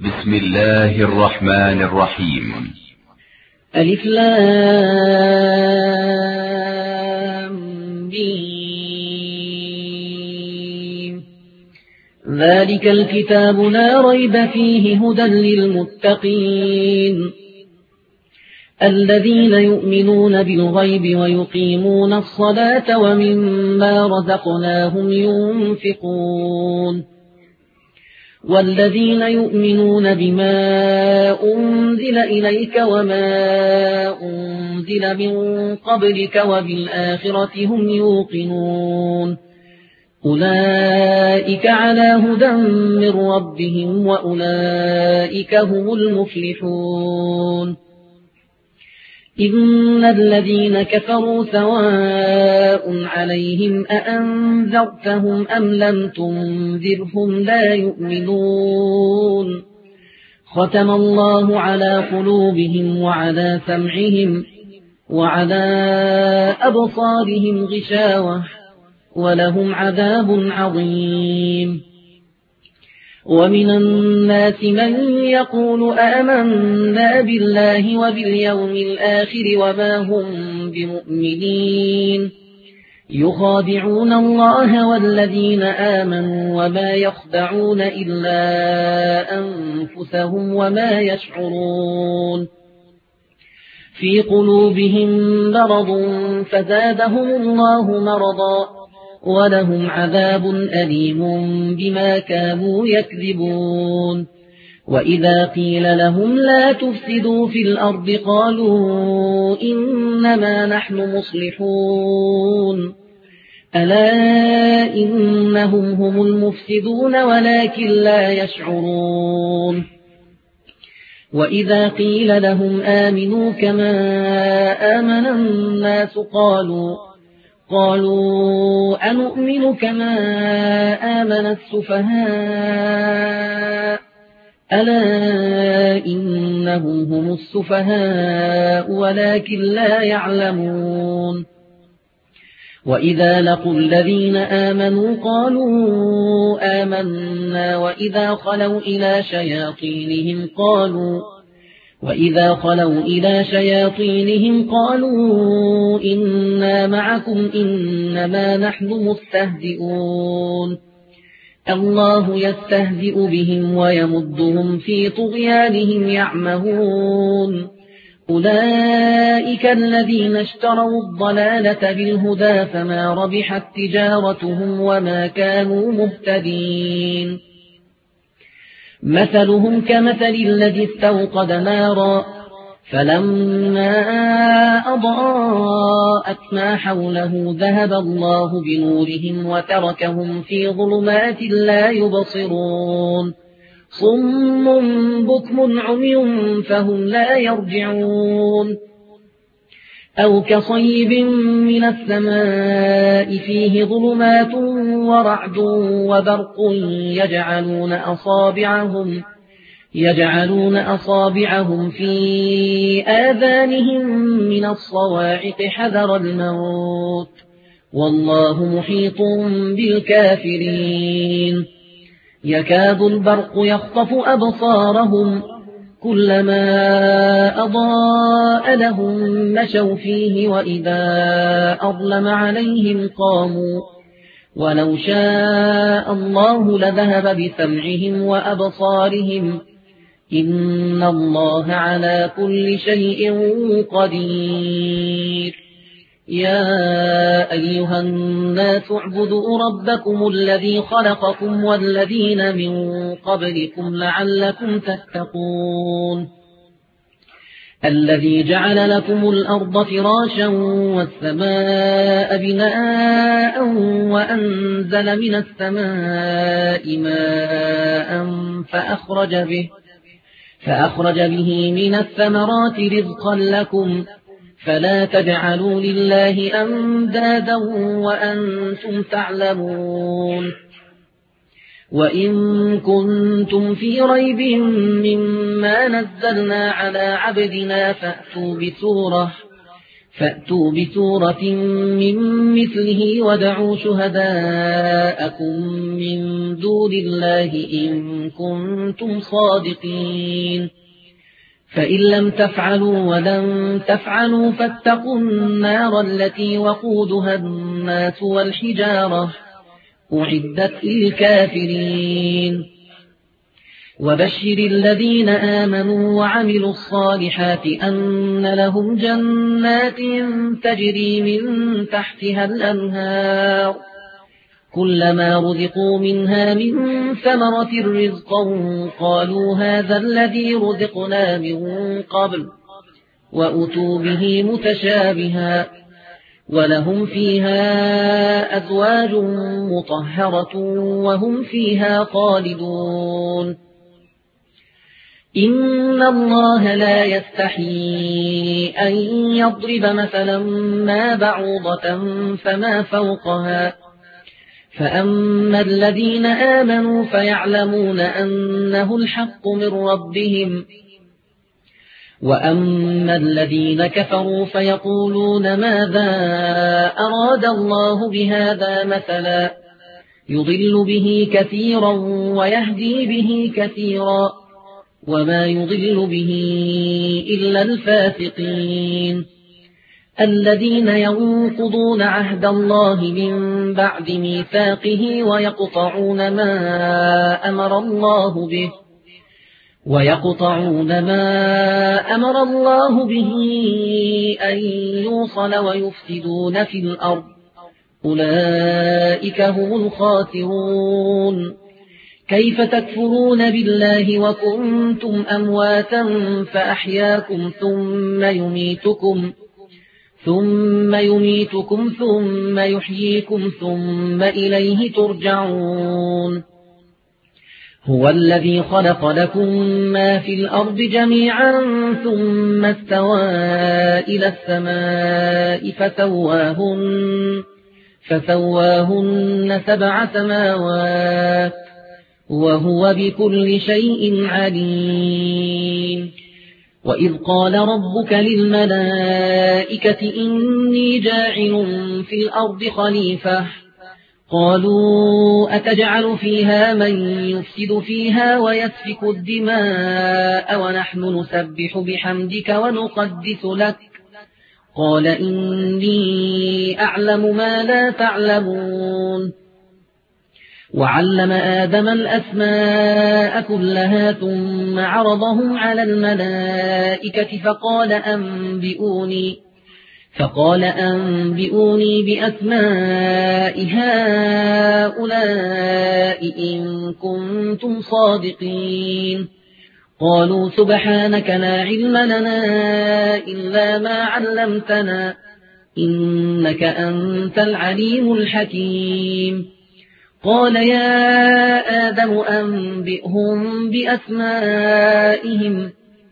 بسم الله الرحمن الرحيم. ألف لام ميم. ذلك الكتاب لا ريب فيه هدى للمتقين الذين يؤمنون بالغيب ويقيمون الصلاة ومما رزقناهم ينفقون والذين يؤمنون بما أنزل إليك وما أنزل من قبلك وبالآخرة هم يوقنون أولئك على هدى من ربهم وأولئك هم المفلحون. إن الذين كفروا سواء عليهم أأنذرتهم أم لم تنذرهم لا يؤمنون ختم الله على قلوبهم وعلى سمعهم وعلى أبصارهم غشاوة ولهم عذاب عظيم. ومن الناس من يقول آمنا بالله وباليوم الآخر وما هم بمؤمنين يخادعون الله والذين آمنوا وما يخدعون إلا أنفسهم وما يشعرون في قلوبهم مرض فزادهم الله مرضا ولهم عذاب أليم بما كانوا يكذبون. وإذا قيل لهم لا تفسدوا في الأرض قالوا إنما نحن مصلحون ألا إنهم هم المفسدون ولكن لا يشعرون. وإذا قيل لهم آمنوا كما آمن الناس قالوا أنؤمن كما آمن السفهاء ألا إنهم هم السفهاء ولكن لا يعلمون. وإذا لقوا الذين آمنوا قالوا آمنا وإذا خلوا إلى شياطينهم قالوا إنا معكم إنما نحن مستهزئون الله يستهزئ بهم ويمدهم في طغيانهم يعمهون أولئك الذين اشتروا الضلالة بالهدى فما ربحت تجارتهم وما كانوا مهتدين. مثلهم كمثل الذي استوقد نارا فلما أضاءت ما حوله ذهب الله بنورهم وتركهم في ظلمات لا يبصرون صم بكم عمي فهم لا يرجعون. أو كصيب من السماء فيه ظلمات ورعد وبرق يجعلون أصابعهم في آذانهم من الصواعق حذر الموت والله محيط بالكافرين. يكاد البرق يخطف أبصارهم كلما أضاء لهم مشوا فيه وإذا أظلم عليهم قاموا ولو شاء الله لذهب بسمعهم وأبصارهم إن الله على كل شيء قدير. يا أيها الناس اعبدوا ربكم الذي خلقكم والذين من قبلكم لعلكم تتقون الذي جعل لكم الأرض فراشا والسماء بناء وأنزل من السماء ماء فأخرج به من الثمرات رزقا لكم فلا تجعلوا لله أندادا وأنتم تعلمون. وإن كنتم في ريب مما نزلنا على عبدنا فأتوا بسورة من مثله وادعوا شهداءكم من دون الله إن كنتم صادقين فإن لم تفعلوا ولن تفعلوا فاتقوا النار التي وقودها الناس والحجارة أعدت للكافرين وبشر الذين آمنوا وعملوا الصالحات أن لهم جنات تجري من تحتها الأنهار كلما رزقوا منها من ثمرة رزقا قالوا هذا الذي رزقنا من قبل وأتوا به متشابها ولهم فيها أزواج مطهرة وهم فيها خالدون إن الله لا يستحيي أن يضرب مثلا ما بعوضة فما فوقها فأما الذين آمنوا فيعلمون أنه الحق من ربهم وأما الذين كفروا فيقولون ماذا أراد الله بهذا مثلا يضل به كثيرا ويهدي به كثيرا وما يضل به إلا الفاسقين الذين ينقضون عهد الله من بعد ميثاقه ويقطعون ما أمر الله به أن يوصل ويفسدون في الأرض أولئك هم الخاسرون كيف تكفرون بالله وكنتم أمواتا فأحياكم ثم يميتكم ثم يحييكم ثم إليه ترجعون هو الذي خلق لكم ما في الأرض جميعا ثم استوى إلى السماء فسواهن 7 سماوات وهو بكل شيء عليم وإذ قال ربك للملائكة إني جاعل في الأرض خليفة قالوا أتجعل فيها من يفسد فيها ويسفك الدماء ونحن نسبح بحمدك ونقدس لك قال إني أعلم ما لا تعلمون وعلم آدم الأسماء كلها ثم عرضهم على الملائكة فقال أنبئوني بأسماء هؤلاء إن كنتم صادقين قالوا سبحانك لا علم لنا إلا ما علمتنا إنك أنت العليم الحكيم قال يا آدم أنبئهم بأسمائهم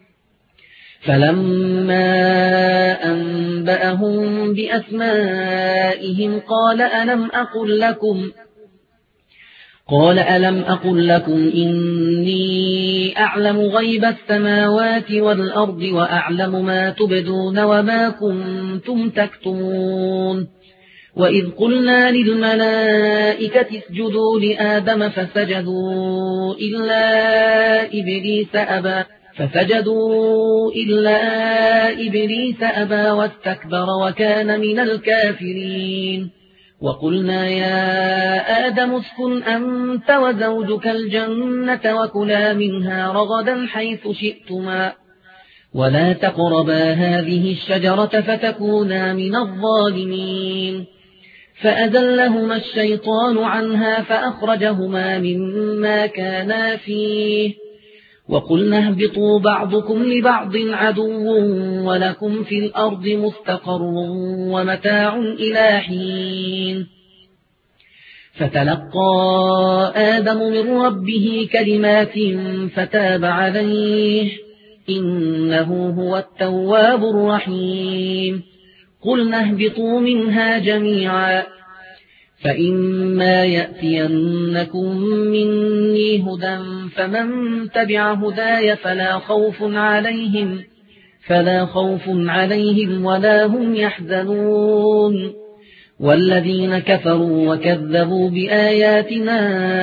فلما أنبأهم بأسمائهم قال ألم أقل لكم إني أعلم غيب السماوات والأرض وأعلم ما تبدون وما كنتم تكتمون وإذ قلنا للملائكة اسجدوا لآدم فسجدوا إلا إبليس أبى واستكبر وكان من الكافرين وقلنا يا آدم اسكن أنت وزوجك الجنة وكلا منها رغدا حيث شئتما ولا تقربا هذه الشجرة فتكونا من الظالمين فأزلهما الشيطان عنها فأخرجهما مما كانا فيه وقلنا اهبطوا بعضكم لبعض عدو ولكم في الأرض مستقر ومتاع إلى حين فتلقى آدم من ربه كلمات فتاب عليه إنه هو التواب الرحيم قلنا اهبطوا منها جميعا فإما يأتينكم مني هدى فمن تبع هداي فلا خوف فلا خوف عليهم ولا هم يحزنون والذين كفروا وكذبوا بآياتنا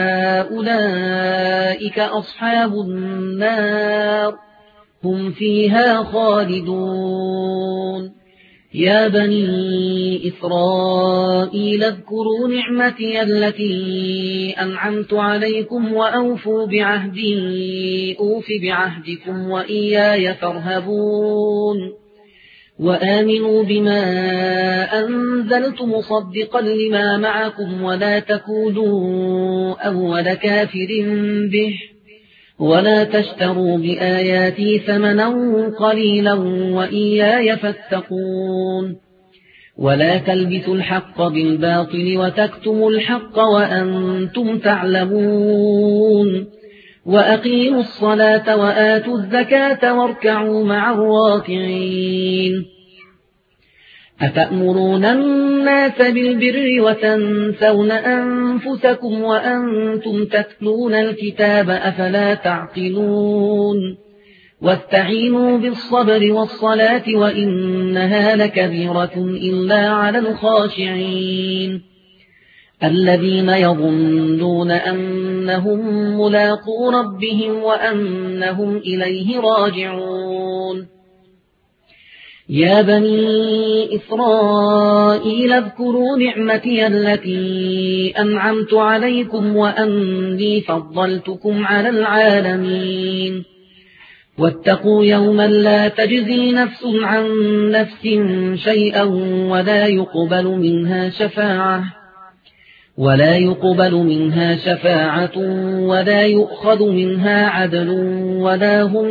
أولئك أصحاب النار هم فيها خالدون يا بني إسرائيل اذكروا نعمتي التي أنعمت عليكم وأوفوا بعهدي أوف بعهدكم وإياي فارهبون وآمنوا بما أنزلت مصدقا لما معكم ولا تكونوا أول كافر به ولا تشتروا بآياتي ثمنا قليلا وإياي فاتقون ولا تلبسوا الحق بالباطل وتكتموا الحق وأنتم تعلمون وأقيموا الصلاة وآتوا الزكاة واركعوا مع الراكعين أتأمرون الناس بالبر وتنسون أنفسكم وأنتم تتلون الكتاب أفلا تعقلون واستعينوا بالصبر والصلاة وإنها لكبيرة إلا على الخاشعين الذين يظنون أنهم ملاقو ربهم وأنهم إليه راجعون يا بني إسرائيل اذكروا نعمتي التي أنعمت عليكم وأني فضلتكم على العالمين واتقوا يوما لا تجزي نفس عن نفس شيئا ولا يقبل منها شفاعة ولا يؤخذ منها عدل ولا هم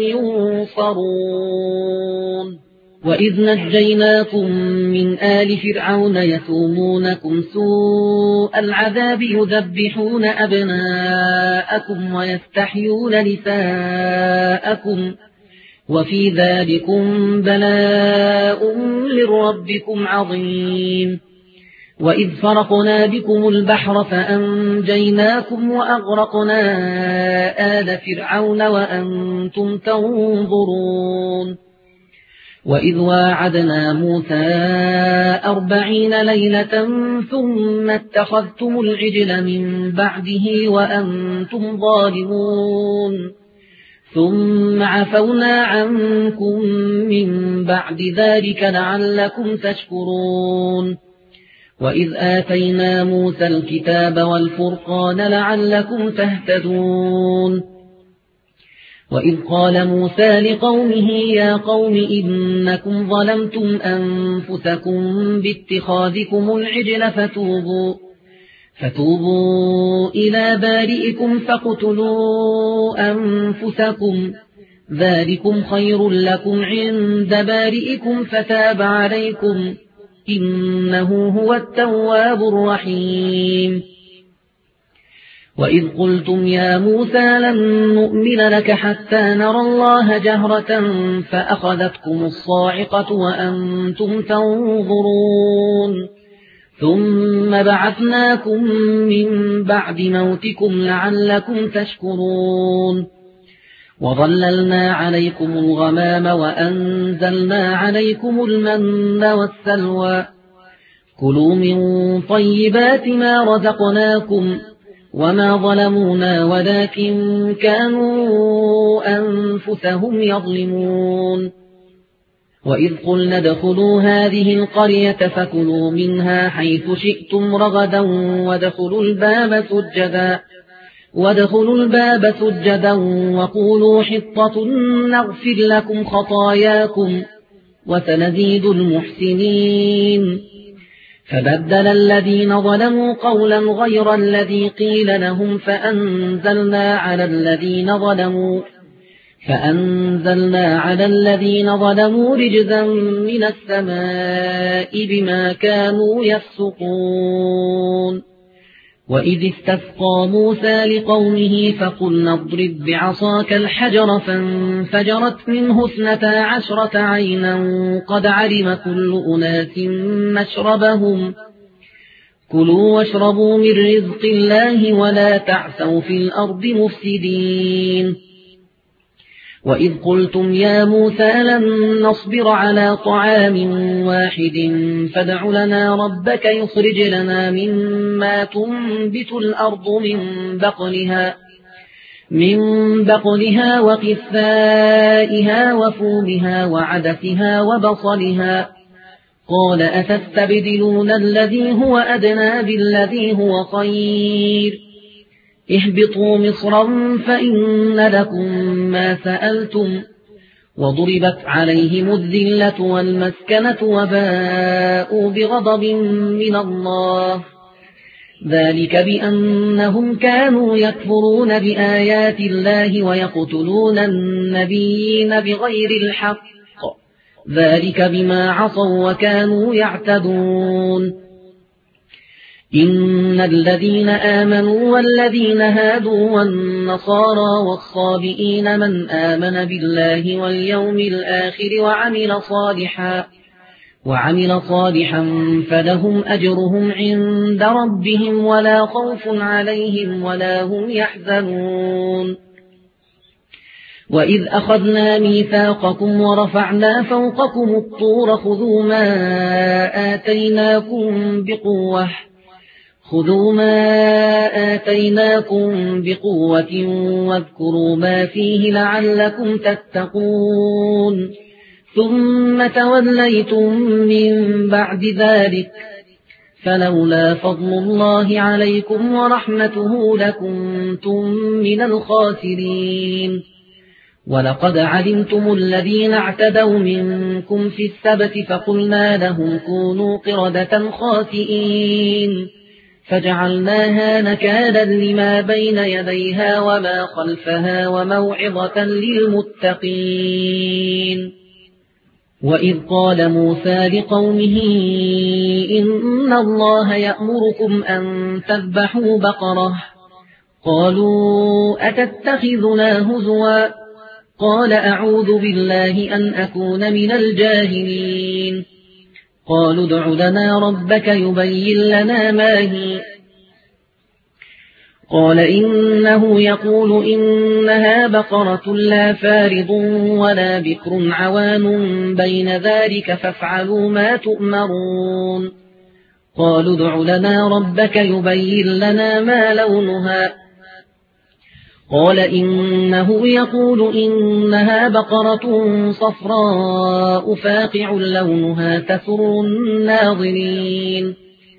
ينصرون وإذ نجيناكم من آل فرعون يسومونكم سوء العذاب يذبحون أبناءكم ويستحيون نساءكم وفي ذلكم بلاء من ربكم عظيم وإذ فرقنا بكم البحر فأنجيناكم وأغرقنا آل فرعون وأنتم تنظرون وإذ واعدنا موسى 40 ليلة ثم اتخذتم العجل من بعده وأنتم ظالمون ثم عفونا عنكم من بعد ذلك لعلكم تشكرون وإذ آتينا موسى الكتاب والفرقان لعلكم تهتدون وإذ قال موسى لقومه يا قوم إنكم ظلمتم أنفسكم باتخاذكم العجل فتوبوا إلى بارئكم فاقتلوا أنفسكم ذلكم خير لكم عند بارئكم فتاب عليكم إنه هو التواب الرحيم وإذ قلتم يا موسى لن نؤمن لك حتى نرى الله جهرة فأخذتكم الصاعقة وأنتم تنظرون ثم بعثناكم من بعد موتكم لعلكم تشكرون وظللنا عليكم الغمام وأنزلنا عليكم المن والسلوى كلوا من طيبات ما رزقناكم وما ظلمونا ولكن كانوا أنفسهم يظلمون وإذ قلنا ادخلوا هذه القرية فكلوا منها حيث شئتم رغدا وادخلوا الباب سجدا وقولوا حطة نغفر لكم خطاياكم وسنزيد المحسنين فبدل الذين ظلموا قولا غير الذي قيل لهم فأنزلنا على الذين ظلموا رجزا من السماء بما كانوا يفسقون وإذ استسقى موسى لقومه فقلنا اضرب بعصاك الحجر فانفجرت منه 12 عينا قد علم كل أناس مشربهم كلوا واشربوا من رزق الله ولا تعثوا في الأرض مفسدين وإذ قلتم يا موسى لن نصبر على طعام واحد فادع لنا ربك يخرج لنا مما تنبت الأرض من بقلها وقثائها وفومها وعدسها وبصلها قال أتستبدلون الذي هو أدنى بالذي هو خير اهبطوا مصرا فإن لكم ما سألتم وضربت عليهم الذلة والمسكنة وباءوا بغضب من الله ذلك بأنهم كانوا يكفرون بآيات الله ويقتلون النبيين بغير الحق ذلك بما عصوا وكانوا يعتدون إن الذين آمنوا والذين هادوا والنصارى والصابئين من آمن بالله واليوم الآخر وعمل صالحا فلهم أجرهم عند ربهم ولا خوف عليهم ولا هم يحزنون وإذ أخذنا ميثاقكم ورفعنا فوقكم الطور خذوا ما آتيناكم بقوة واذكروا ما فيه لعلكم تتقون ثم توليتم من بعد ذلك فلولا فضل الله عليكم ورحمته لكنتم من الخاسرين ولقد علمتم الذين اعتدوا منكم في السبت فقلنا لهم كونوا قردة خاسئين فجعلناها نكالا لما بين يديها وما خلفها وموعظة للمتقين وإذ قال موسى لقومه إن الله يأمركم أن تذبحوا بقرة قالوا أتتخذنا هزوا قال أعوذ بالله أن أكون من الجاهلين قالوا ادع لنا ربك يبين لنا ما هي قال إنه يقول إنها بقرة لا فارض ولا بكر عوان بين ذلك فافعلوا ما تؤمرون قالوا ادع لنا ربك يبين لنا ما لونها قال إنه يقول إنها بقرة صفراء فاقع لونها تسر الناظرين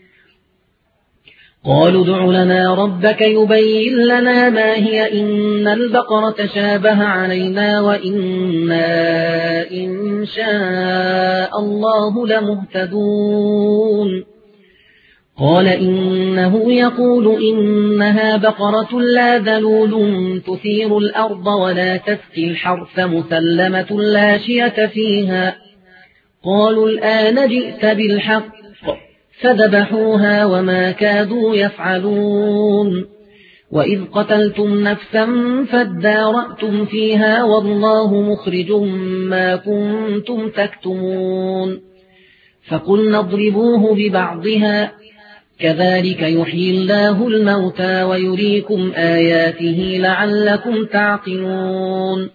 قالوا ادع لنا ربك يبين لنا ما هي إن البقرة شابه علينا وإنا إن شاء الله لمهتدون قال إنه يقول إنها بقرة لا ذلول تثير الأرض ولا تسقي الحرث مسلمة لا شية فيها قالوا الآن جئت بالحق فذبحوها وما كادوا يفعلون وإذ قتلتم نفسا فادارأتم فيها والله مخرج ما كنتم تكتمون فقلنا اضربوه ببعضها كذلك يحيي الله الموتى ويريكم آياته لعلكم تعقلون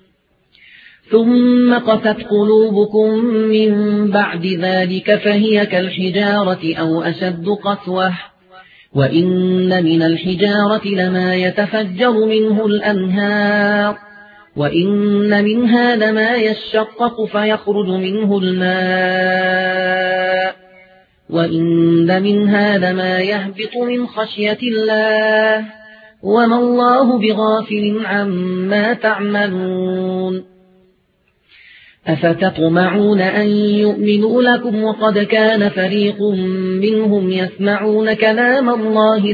ثم قست قلوبكم من بعد ذلك فهي كالحجارة أو أشد قسوة وإن من الحجارة لما يتفجر منه الأنهار وإن منها لما يشقق فيخرج منه الماء وإن منها لما يهبط من خشية الله وما الله بغافل عما تعملون أفتطمعون أن يؤمنوا لكم وقد كان فريق منهم يسمعون كلام الله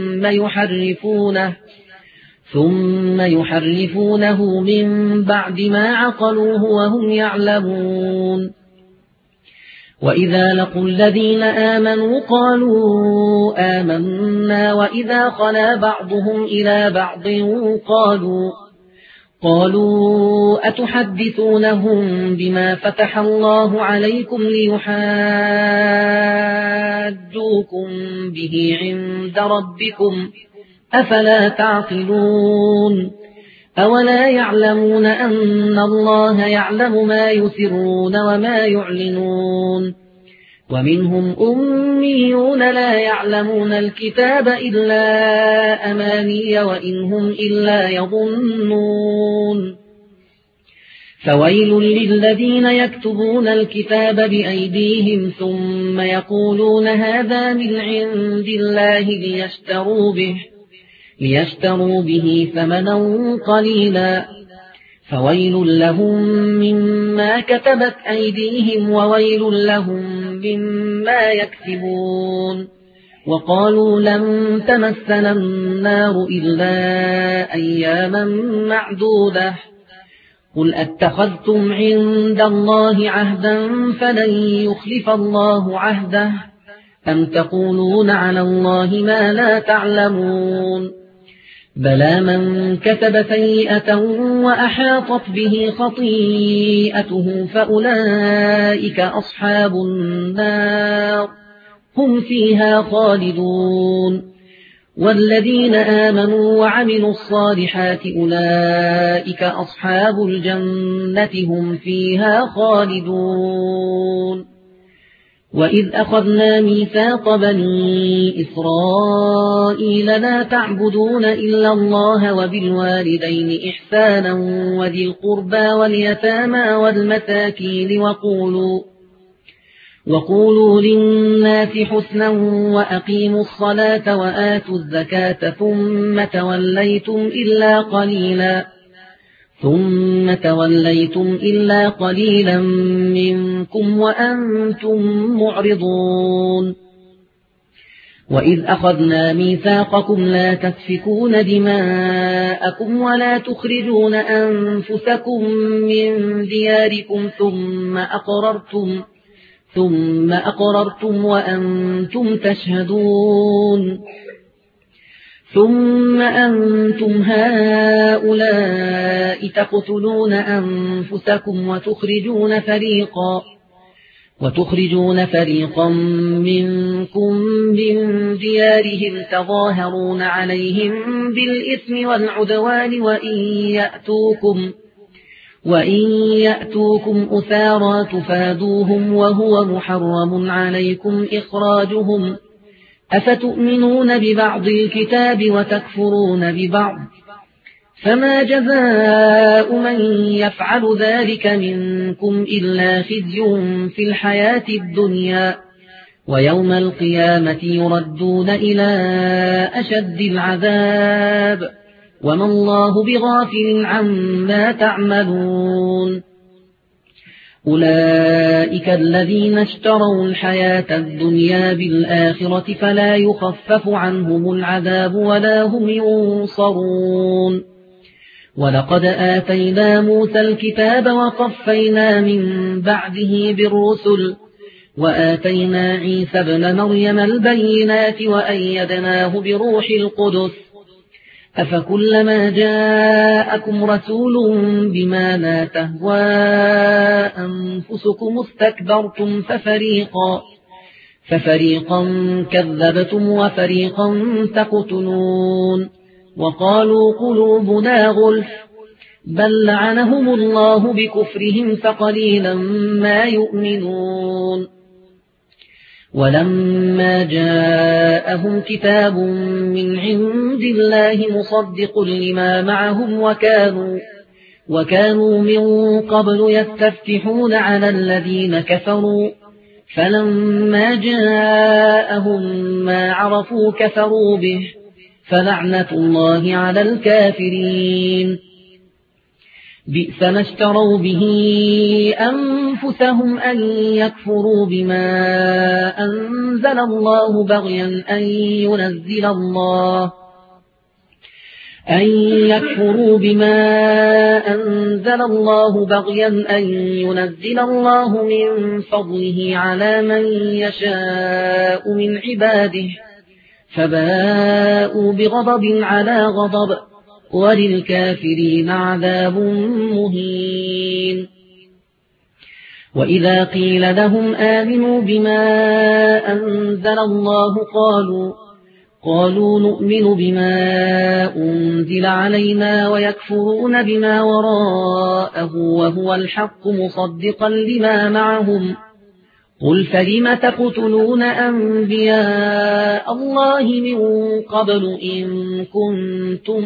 ثم يحرفونه من بعد ما عقلوه وهم يعلمون وإذا لقوا الذين آمنوا قالوا آمنا وإذا خلا بعضهم إلى بعض قالوا أتحدثونهم بما فتح الله عليكم ليحاجوكم به عند ربكم أفلا تعقلون أولا يعلمون أن الله يعلم ما يسرون وما يعلنون ومنهم أميون لا يعلمون الكتاب إلا أماني وإن هم إلا يظنون فويل للذين يكتبون الكتاب بأيديهم ثم يقولون هذا من عند الله ليشتروا به ثمنا قليلا فويل لهم مما كتبت أيديهم وويل لهم مما يكسبون وقالوا لن تمسنا النار إلا أياما معدودة قل أتخذتم عند الله عهدا فلن يخلف الله عهده أم تقولون على الله ما لا تعلمون بلى من كتب سيئة وأحاطت به خطيئته فأولئك أصحاب النار هم فيها خالدون والذين آمنوا وعملوا الصالحات أولئك أصحاب الجنة هم فيها خالدون وإذ أخذنا ميثاق بني إسرائيل لا تعبدون إلا الله وبالوالدين إحسانا وذي القربى واليتامى والمساكين وقولوا للناس حسنا وأقيموا الصلاة وآتوا الزكاة ثم توليتم إلا قليلا منكم وأنتم معرضون وإذ أخذنا ميثاقكم لا تسفكون دماءكم ولا تخرجون أنفسكم من دياركم ثم أقررتم وأنتم تشهدون ثم أنتم هؤلاء تقتلون أنفسكم وتخرجون فريقا منكم من ديارهم تظاهرون عليهم بالإثم والعدوان وإن يأتوكم أسارى تفادوهم وهو محرم عليكم إخراجهم أفتؤمنون ببعض الكتاب وتكفرون ببعض فما جزاء من يفعل ذلك منكم إلا خزي في الحياة الدنيا ويوم القيامة يردون إلى أشد العذاب وما الله بغافل عما تعملون أولئك الذين اشتروا الحياة الدنيا بالآخرة فلا يخفف عنهم العذاب ولا هم ينصرون ولقد آتينا موسى الكتاب وقفينا من بعده بالرسل وآتينا عيسى ابن مريم البينات وأيدناه بروح القدس أفكلما جاءكم رسول بما لا تهوى أنفسكم استكبرتم ففريقا كذبتم وفريقا تقتلون وقالوا قلوبنا غلف بل لعنهم الله بكفرهم فقليلا ما يؤمنون ولما جاءهم كتاب من عند الله مصدق لما معهم وكانوا من قبل يستفتحون على الذين كفروا فلما جاءهم ما عرفوا كفروا به فلعنة الله على الكافرين بئس ما اشتروا به أنفسهم أن يكفروا بما أنزل الله بغيا أن ينزل الله من فضله على من يشاء من عباده فباءوا بغضب على غضب وللكافرين عذاب مهين وإذا قيل لهم آمنوا بما أنزل الله قالوا نؤمن بما أنزل علينا ويكفرون بما وراءه وهو الحق مصدقا لما معهم قل فلم تقتلون أنبياء الله من قبل إن كنتم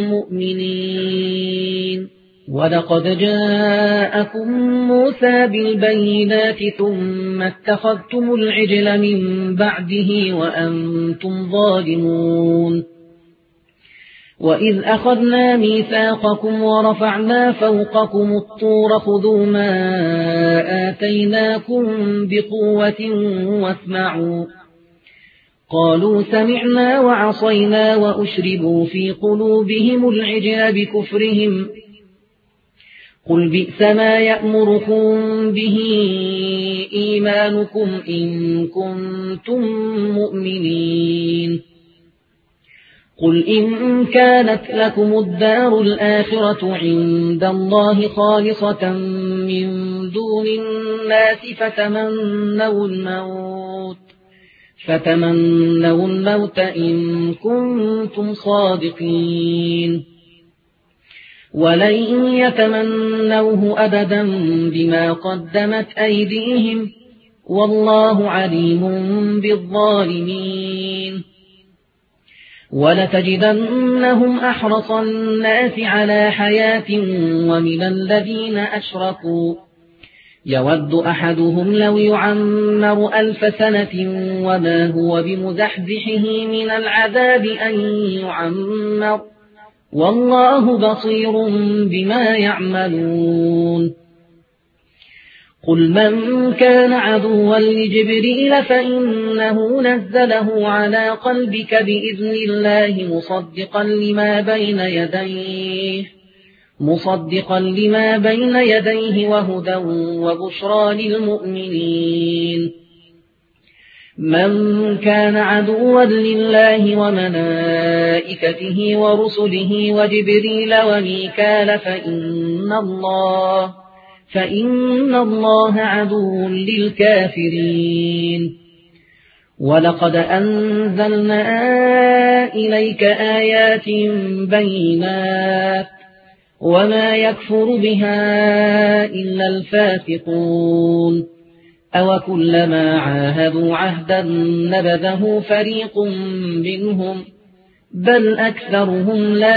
مؤمنين ولقد جاءكم موسى بالبينات ثم اتخذتم العجل من بعده وأنتم ظالمون وإذ أخذنا ميثاقكم ورفعنا فوقكم الطور خذوا ما آتيناكم بقوة واسمعوا قالوا سمعنا وعصينا وأشربوا في قلوبهم العجل بكفرهم قل بئس ما يأمركم به إيمانكم إن كنتم مؤمنين قل إن كانت لكم الدار الآخرة عند الله خالصة من دون الناس فتمنوا الموت إن كنتم صادقين ولن يتمنوه أبدا بما قدمت أيديهم والله عليم بالظالمين ولتجدنهم أحرص الناس على حياة ومن الذين أشركوا يود أحدهم لو يعمر 1000 سنة وما هو بمزحزحه من العذاب أن يعمر والله بصير بما يعملون قل من كان عدوا لجبريل فإنه نزله على قلبك بإذن الله مصدقا لما بين يديه وهدى وبشرى للمؤمنين من كان عدوا لله وملائكته ورسله وجبريل وميكال فإن الله عدو للكافرين ولقد أنزلنا إليك آيات بينات وما يكفر بها إلا الفاسقون أوكلما عاهدوا عهدا نبذه فريق منهم بل أكثرهم لا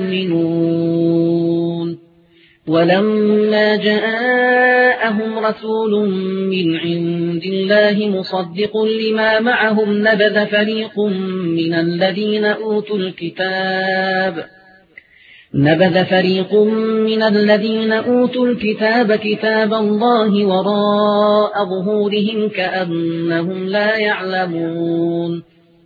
يؤمنون ولما جاءهم رسول من عند الله مصدق لما معهم نبذ فريق من الذين أوتوا الكتاب كتاب الله وراء ظهورهم كأنهم لا يعلمون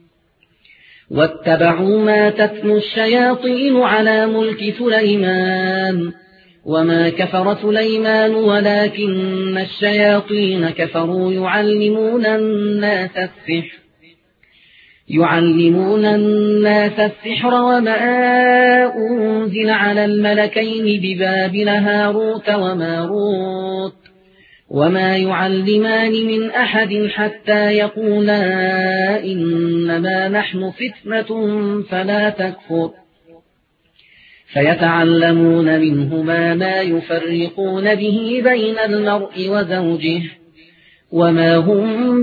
واتبعوا ما تتلو الشياطين على ملك سليمان وما كفر سليمان ولكن الشياطين كفروا يعلمون الناس السحر وما أنزل على الملكين ببابل هاروت وماروت وما يعلمان من أحد حتى يقولا إنما نحن فتنة فلا تكفر فيتعلمون منهما ما يفرقون به بين المرء وزوجه وما هم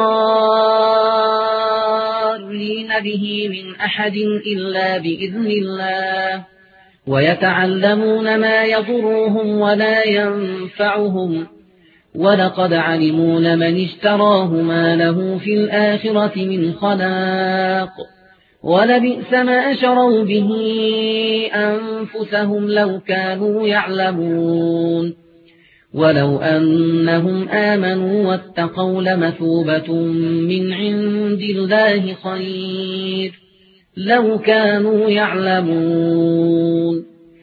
بضارين به من أحد إلا بإذن الله ويتعلمون ما يضرهم ولا ينفعهم ولقد علموا لمن اشتراه ما له في الآخرة من خلاق ولبئس ما شروا به أنفسهم لو كانوا يعلمون ولو أنهم آمنوا واتقوا لمثوبة من عند الله خير لو كانوا يعلمون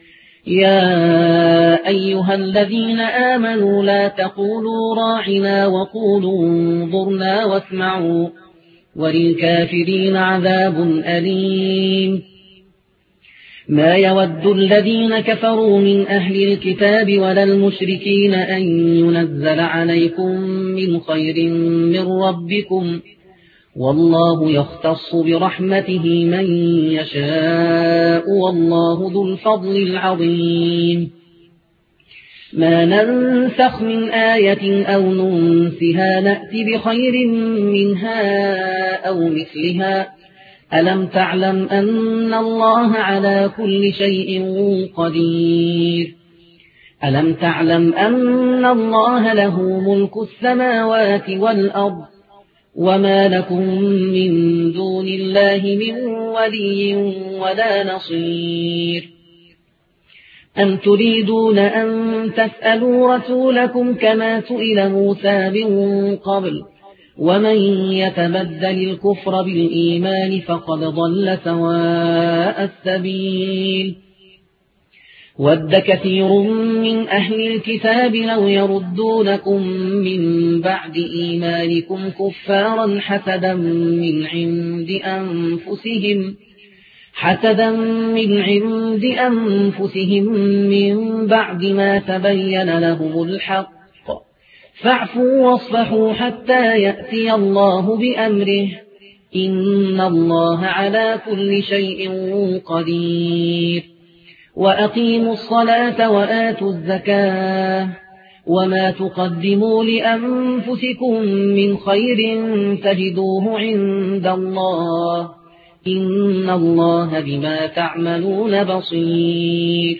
يا أيها الذين آمنوا لا تقولوا راعنا وقولوا انظرنا واسمعوا وللكافرين عذاب أليم ما يود الذين كفروا من أهل الكتاب ولا المشركين أن ينزل عليكم من خير من ربكم والله يختص برحمته من يشاء والله ذو الفضل العظيم ما ننسخ من آية أو ننسها نأت بخير منها أو مثلها ألم تعلم أن الله على كل شيء قدير ألم تعلم أن الله له ملك السماوات والأرض وما لكم من دون الله من ولي ولا نصير أم تريدون أن تسألوا رسولكم كما سئل موسى من قبل ومن يتبدل الكفر بالإيمان فقد ضل سواء السبيل ود كثير من أهل الكتاب لو يردونكم من بعد إيمانكم كفارا حسدا من عند أنفسهم من بعد ما تبين لهم الحق فاعفوا واصفحوا حتى يأتي الله بأمره إن الله على كل شيء قدير وأقيموا الصلاة وآتوا الزكاة وما تقدموا لأنفسكم من خير تجدوه عند الله إن الله بما تعملون بصير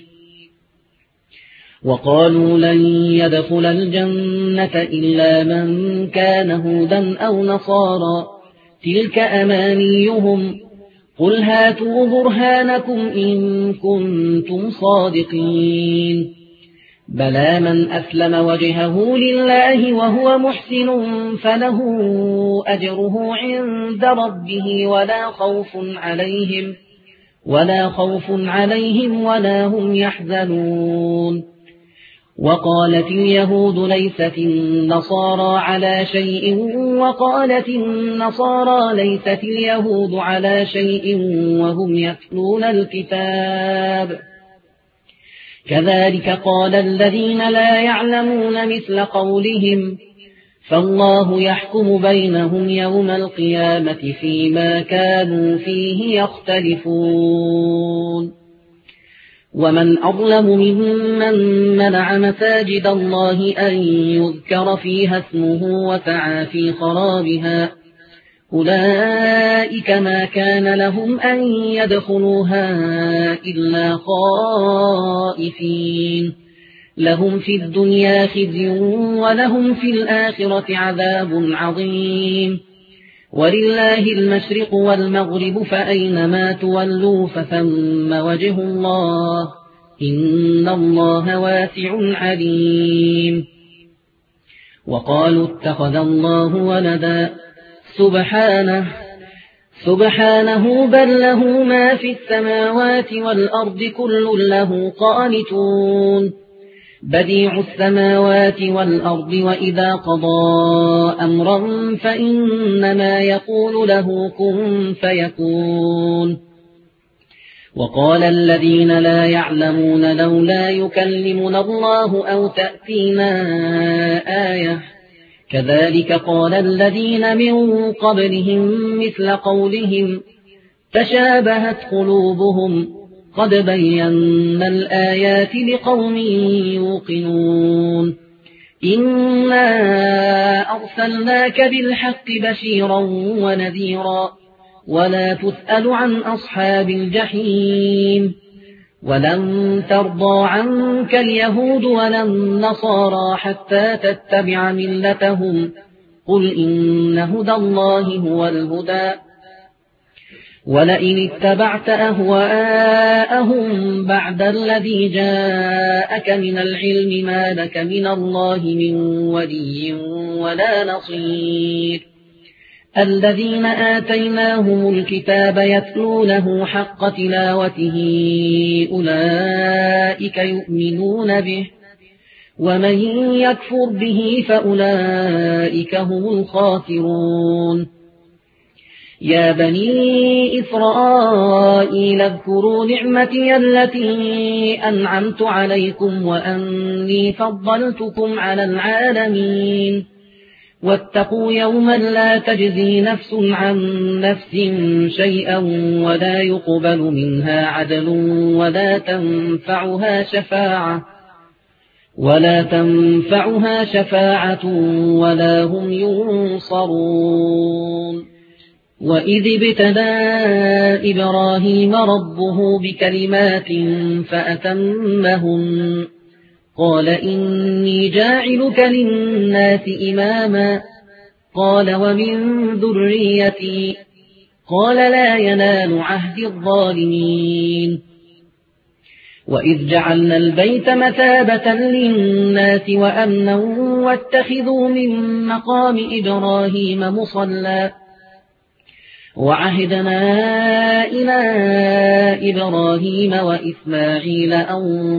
وقالوا لن يدخل الجنة إلا من كان هودا أو نصارى تلك أمانيهم قل هاتوا برهانكم إن كنتم صادقين بلى من أسلم وجهه لله وهو محسن فله أجره عند ربه ولا خوف عليهم ولا هم يحزنون وقالت اليهود ليست النصارى على شيء وقالت النصارى ليست اليهود على شيء وهم يتلون الكتاب كذلك قال الذين لا يعلمون مثل قولهم فالله يحكم بينهم يوم القيامة فيما كانوا فيه يختلفون ومن أظلم ممن منع مساجد الله أن يذكر فيها اسمه وسعى في خرابها أولئك ما كان لهم أن يدخلوها إلا خائفين لهم في الدنيا خزي ولهم في الآخرة عذاب عظيم ولله المشرق والمغرب فأينما تولوا فثم وجه الله إن الله واسع عليم وقالوا اتخذ الله ولدا سبحانه بل له ما في السماوات والأرض كل له قانتون بديع السماوات والأرض وإذا قضى أمرا فإنما يقول له كن فيكون وقال الذين لا يعلمون لولا يكلمنا الله أو تأتينا آية كذلك قال الذين من قبلهم مثل قولهم تشابهت قلوبهم قد بينا الآيات لقوم يوقنون إنا أرسلناك بالحق بشيرا ونذيرا ولا تسأل عن أصحاب الجحيم ولن ترضى عنك اليهود ولا النصارى حتى تتبع ملتهم قل إن هدى الله هو الهدى ولئن اتبعت أهواءهم بعد الذي جاءك من العلم ما لك من الله من ولي ولا نصير الذين آتيناهم الكتاب يتلونه حق تلاوته أولئك يؤمنون به ومن يكفر به فأولئك هم الخاسرون يا بني إسرائيل اذكروا نعمتي التي أنعمت عليكم وأني فضلتكم على العالمين واتقوا يوما لا تجزي نفس عن نفس شيئا ولا يقبل منها عدل ولا تنفعها شفاعة ولا هم ينصرون. وإذ ابتلى إبراهيم ربه بكلمات فأتمهن قال إني جاعلك للناس إماما قال ومن ذريتي قال لا ينال عهد الظالمين. وإذ جعلنا البيت مثابة للناس وأمنا واتخذوا من مقام إبراهيم مصلى وعهدنا إلى إبراهيم وإسماعيل أن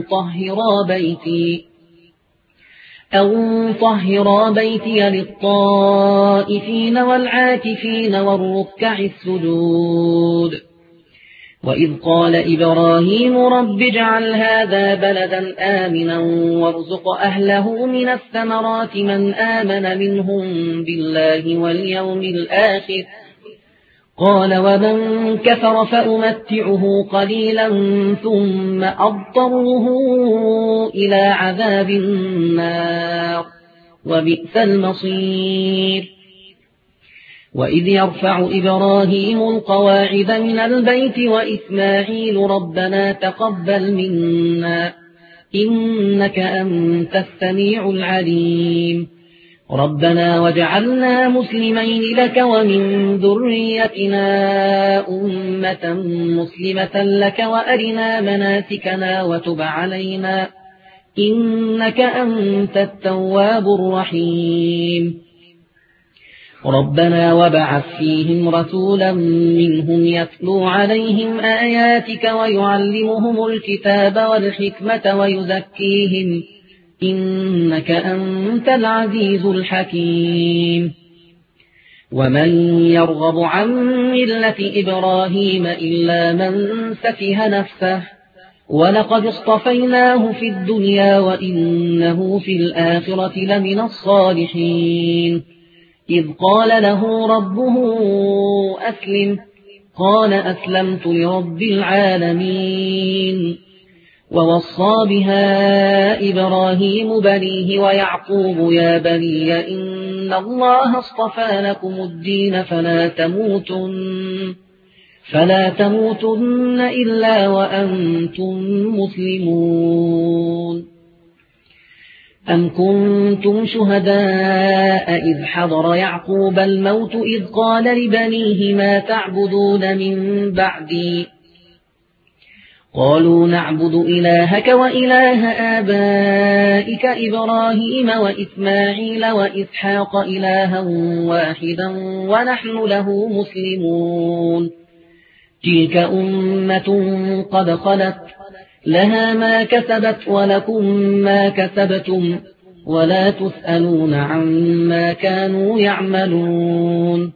طهرا بيتي للطائفين والعاكفين والركع السجود. وإذ قال إبراهيم رب اجعل هذا بلدا آمنا وارزق أهله من الثمرات من آمن منهم بالله واليوم الآخر قال ومن كفر فأمتعه قليلا ثم أضطره إلى عذاب النار وبئس المصير. وإذ يرفع إبراهيم القواعد من البيت وإسماعيل ربنا تقبل منا إنك أنت السميع العليم ربنا واجعلنا مسلمين لك ومن ذريتنا أمة مسلمة لك وأرنا مناسكنا وتب علينا إنك أنت التواب الرحيم. ربنا وابعث فيهم رسولا منهم يتلو عليهم آياتك ويعلمهم الكتاب والحكمة ويزكيهم إنك أنت العزيز الحكيم. ومن يرغب عن ملة إبراهيم إلا من سفه نفسه ولقد اصطفيناه في الدنيا وإنه في الآخرة لمن الصالحين. إذ قال له ربه أسلم قال أسلمت لرب العالمين. ووصى بها إبراهيم بنيه ويعقوب يا بني إن الله اصطفى لكم الدين فلا تموتن إلا وأنتم مسلمون. أم كنتم شهداء إذ حضر يعقوب الموت إذ قال لبنيه ما تعبدون من بعدي قالوا نعبد إلهك وإله آبائك إبراهيم وإسماعيل وإسحاق إلها واحدا ونحن له مسلمون. تلك أمة قد خلت لها ما كسبت ولكم ما كسبتم ولا تسألون عما كانوا يعملون.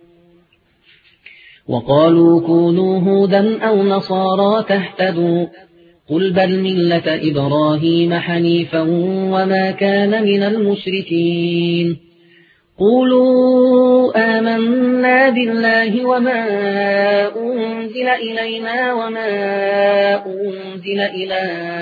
وقالوا كونوا هودا أو نصارى تهتدوا قل بل ملة إبراهيم حنيفا وما كان من المشركين. قولوا آمنا بالله وما أنزل إلينا وما أنزل إلى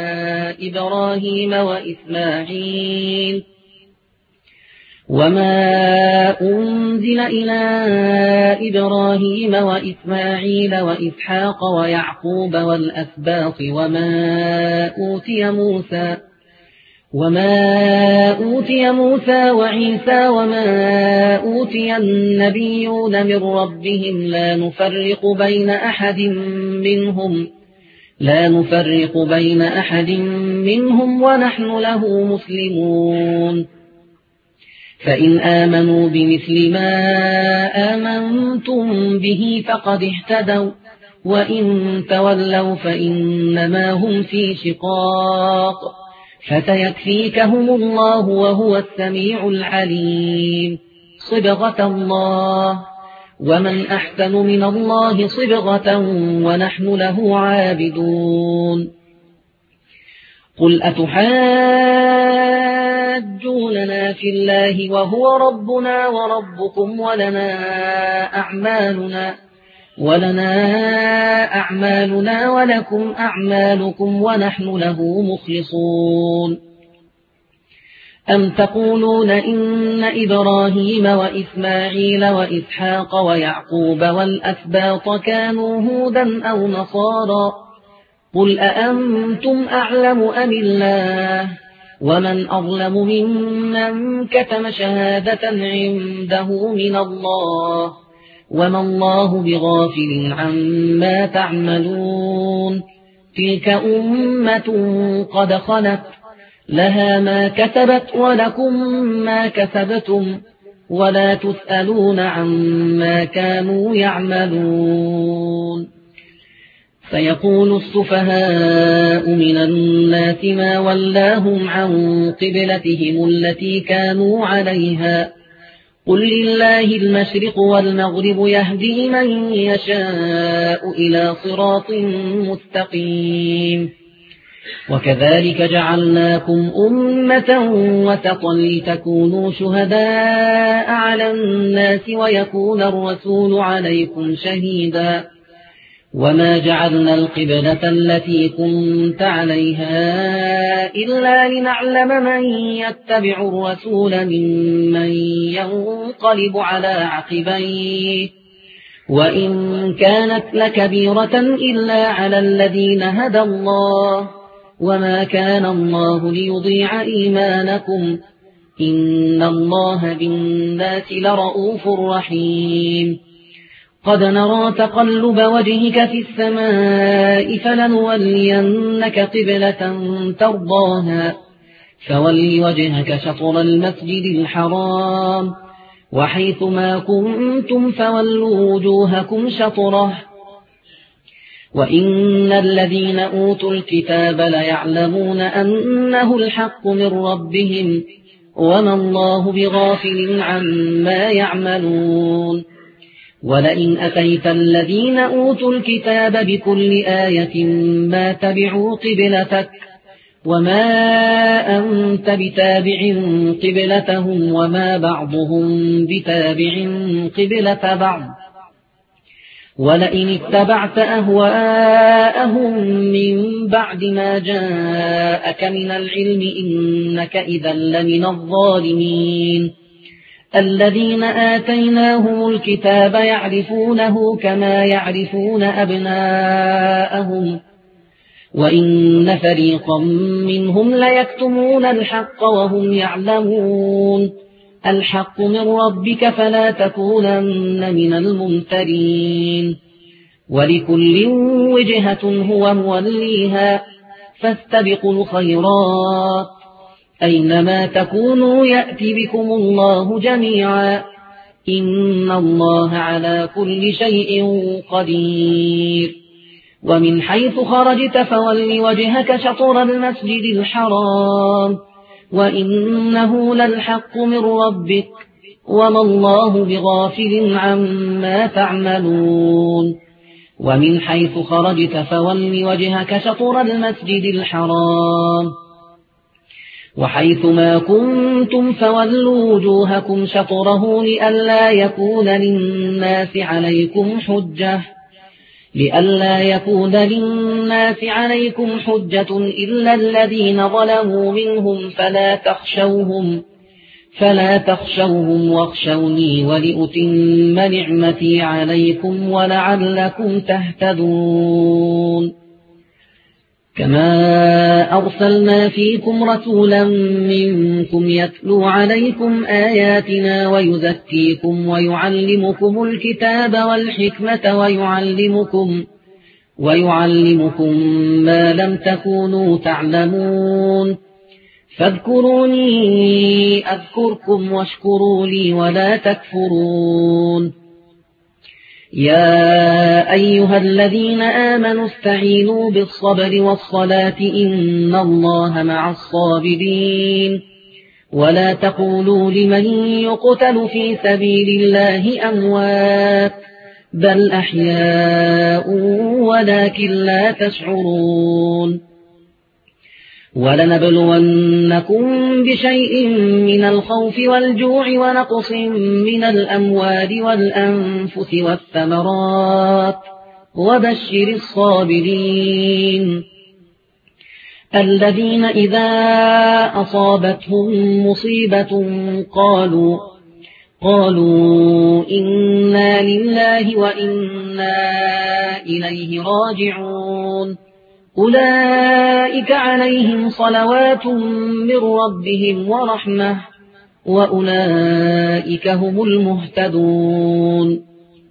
إبراهيم وإسماعيل وإسحاق ويعقوب والأسباط وما أوتي موسى وعيسى وما أوتي النبيون من ربهم لا نفرق بين أحد منهم ونحن له مسلمون. فإن آمنوا بمثل ما آمنتم به فقد اهتدوا وإن تولوا فإنما هم في شقاق فسيكفيكهم الله وهو السميع العليم. صبغة الله ومن أحسن من الله صبغة ونحن له قل أتحاجوننا في الله وهو ربنا وربكم ولنا أعمالنا ولكم أعمالكم ونحن له مخلصون أم تقولون إن إبراهيم وإسماعيل وإسحاق ويعقوب والأسباط كانوا هودا أو نصارى قل أأنتم أعلم أم الله ومن أظلم ممن كتم شهادة عنده من الله وما الله بغافل عما تعملون تلك أمة قد خلت لها ما كسبت ولكم ما كسبتم ولا تسألون عما كانوا يعملون سيقول السفهاء من الناس ما ولاهم عن قبلتهم التي كانوا عليها قل لله المشرق والمغرب يهدي من يشاء إلى صراط مستقيم وكذلك جعلناكم أمة وسطا لتكونوا شهداء على الناس ويكون الرسول عليكم شهيدا وما جعلنا القبلة التي كنت عليها إلا لنعلم من يتبع الرسول ممن ينقلب على عقبيه وإن كانت لكبيرة إلا على الذين هدى الله وما كان الله ليضيع إيمانكم إن الله بالناس لرؤوف رحيم قد نرى تقلب وجهك في السماء فلنولينك قبلة ترضاها فول وجهك شطر المسجد الحرام وحيث ما كنتم فولوا وجوهكم شطره وإن الذين أوتوا الكتاب ليعلمون أنه الحق من ربهم وما الله بغافل عما يعملون ولئن أتيت الذين أوتوا الكتاب بكل آية ما تبعوا قبلتك وما أنت بتابع قبلتهم وما بعضهم بتابع قبلة بعض ولئن اتبعت أهواءهم من بعد ما جاءك من العلم إنك إذا لمن الظالمين الذين آتيناهم الكتاب يعرفونه كما يعرفون أبناءهم وإن فريقا منهم ليكتمون الحق وهم يعلمون الحق من ربك فلا تكونن من الممترين ولكل وجهة هو موليها فاستبقوا الخيرات أينما تكونوا يأتي بكم الله جميعا إن الله على كل شيء قدير ومن حيث خرجت فول وجهك شطر المسجد الحرام وإنه للحق من ربك وما الله بغافل عما تعملون ومن حيث خرجت فول وجهك شطر المسجد الحرام وحيث ما كنتم فولوا وجوهكم شطره لئلا يكون للناس عليكم حجة إلا الذين ظلموا منهم فلا تخشوهم واخشوني ولأتم نعمتي عليكم ولعلكم تهتدون كما أرسلنا فيكم رسولا منكم يتلو عليكم آياتنا ويزكيكم ويعلمكم الكتاب والحكمة ويعلمكم ما لم تكونوا تعلمون فاذكروني أذكركم واشكروا لي ولا تكفرون يا أيها الذين آمنوا استعينوا بالصبر والصلاة إن الله مع الصابرين ولا تقولوا لمن يقتل في سبيل الله أموات بل أحياء ولكن لا تشعرون ولنبلونكم بشيء من الخوف والجوع ونقص من الأموال والأنفس والثمرات وبشر الصابرين الذين إذا أصابتهم مصيبة قالوا إنا لله وإنا إليه راجعون أولئك عليهم صلوات من ربهم ورحمة وأولئك هم المهتدون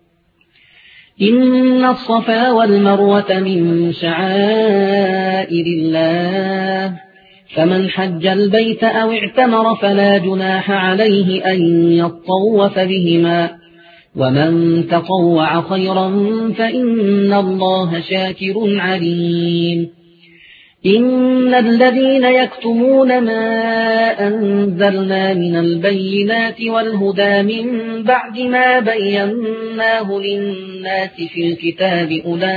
إن الصفا والمروة من شعائر الله فمن حج البيت أو اعتمر فلا جناح عليه أن يطوف بهما ومن تطوع خيرا فإن الله شاكر عليم إن الذين يكتمون ما أنزلنا من البينات والهدى من بعد ما بيناه للناس في الكتاب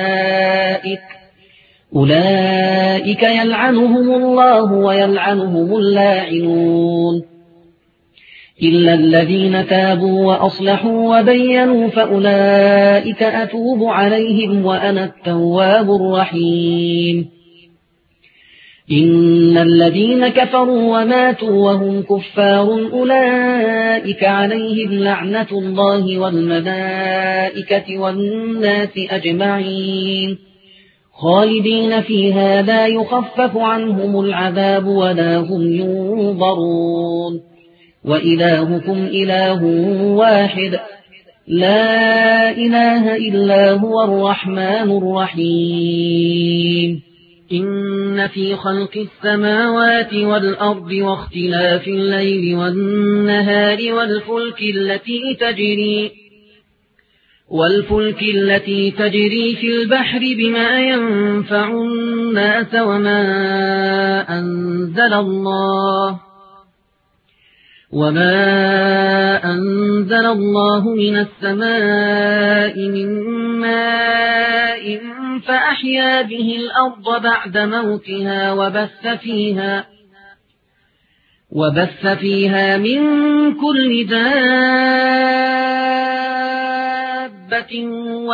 أولئك يلعنهم الله ويلعنهم اللاعنون إلا الذين تابوا وأصلحوا وبينوا فأولئك أتوب عليهم وأنا التواب الرحيم إن الذين كفروا وماتوا وهم كفار أولئك عليهم لعنة الله والملائكة والناس أجمعين خالدين فيها لا يخفف عنهم العذاب ولا هم ينظرون وإلهكم إله واحد لا إله إلا هو الرحمن الرحيم إن في خلق السماوات والأرض واختلاف الليل والنهار والفلك التي تجري في البحر بما ينفع الناس وما أنزل الله من السماء من ماء فأحيا به الأرض بعد موتها وبث فيها من كل دابة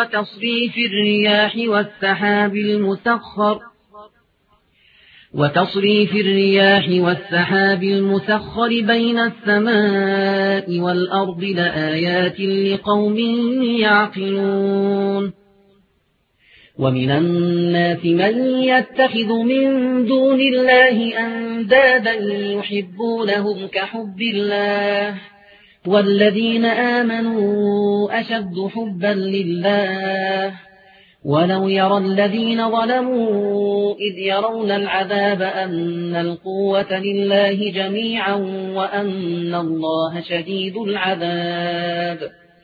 وتصريف الرياح والسحاب المسخر بين السماء والأرض لآيات لقوم يعقلون ومن الناس من يتخذ من دون الله أندادا يحبونهم كحب الله والذين آمنوا أشد حبا لله ولو يرى الذين ظلموا إذ يرون العذاب أن القوة لله جميعا وأن الله شديد العذاب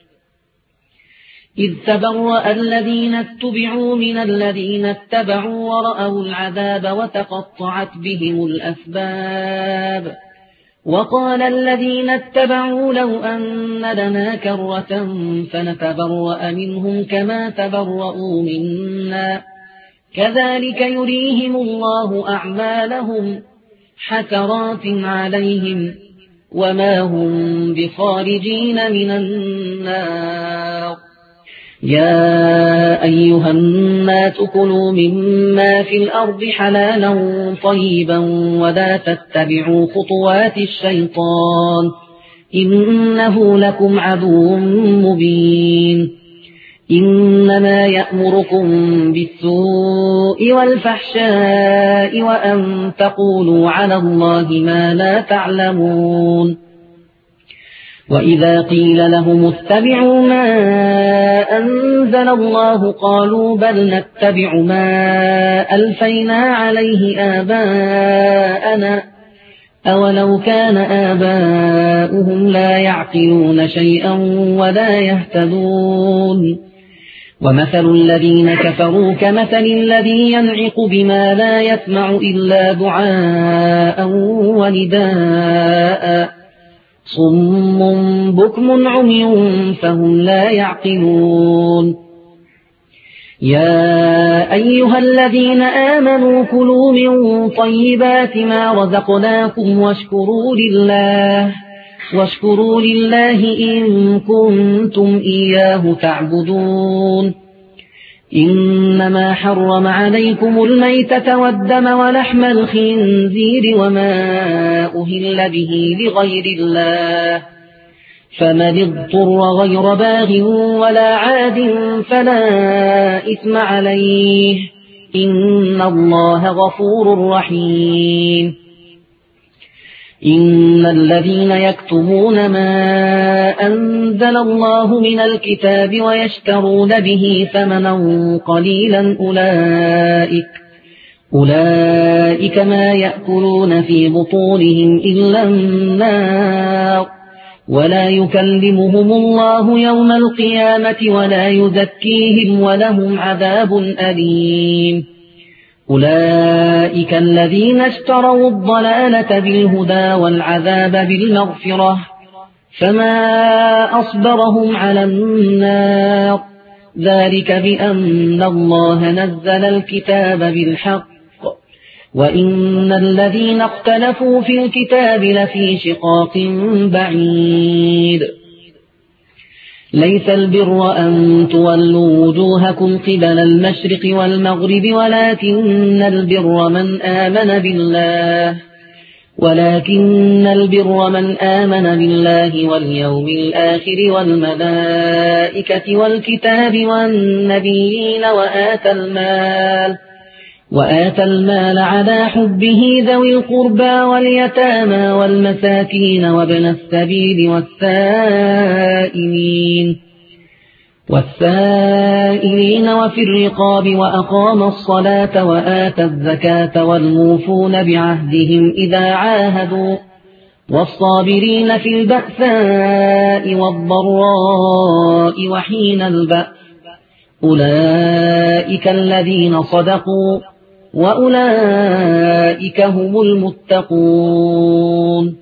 إذ تبرأ الذين اتبعوا من الذين اتبعوا ورأوا العذاب وتقطعت بهم الأسباب وقال الذين اتبعوا لو أن لنا كرة فنتبرأ منهم كما تبرؤوا منا كذلك يريهم الله أعمالهم حسرات عليهم وما هم بخارجين من النار يا أيها الناس كلوا مما في الأرض حلالا طيبا ولا تتبعوا خطوات الشيطان إنه لكم عدو مبين إنما يأمركم بالسوء والفحشاء وأن تقولوا على الله ما لا تعلمون وإذا قيل لهم اتبعوا ما أنزل الله قالوا بل نتبع ما ألفينا عليه آباءنا أولو كان آباؤهم لا يعقلون شيئا ولا يهتدون ومثل الذين كفروا كمثل الذي ينعق بما لا يسمع إلا دعاء ونداء صم بكم عمي فهم لا يعقلون يا أيها الذين آمنوا كلوا من طيبات ما رزقناكم واشكروا لله إن كنتم إياه تعبدون إنما حرم عليكم الميتة والدم ولحم الخنزير وما أهل به لغير الله فمن اضطر غير باغ ولا عاد فلا إثم عليه إن الله غفور رحيم إن الذين يكتمون ما أنزل الله من الكتاب ويشترون به ثمنا قليلا أولئك ما يأكلون في بطونهم إلا النار ولا يكلمهم الله يوم القيامة ولا يزكيهم ولهم عذاب أليم أولئك الذين اشتروا الضلالة بالهدى والعذاب بالمغفرة فما أصبرهم على النار ذلك بأن الله نزل الكتاب بالحق وإن الذين اختلفوا في الكتاب لفي شقاق بعيد ليس البر أن تولوا وجوهكم قبل المشرق والمغرب ولكن البر من آمن بالله واليوم الآخر والملائكة والكتاب والنبيين وآتى المال على حبه ذوي القربى واليتامى والمساكين وابن السبيل والسائلين وفي الرقاب وأقام الصلاة وآتى الزكاة والموفون بعهدهم إذا عاهدوا والصابرين في البأساء والضراء وحين البأس أولئك الذين صدقوا وأولئك هم المتقون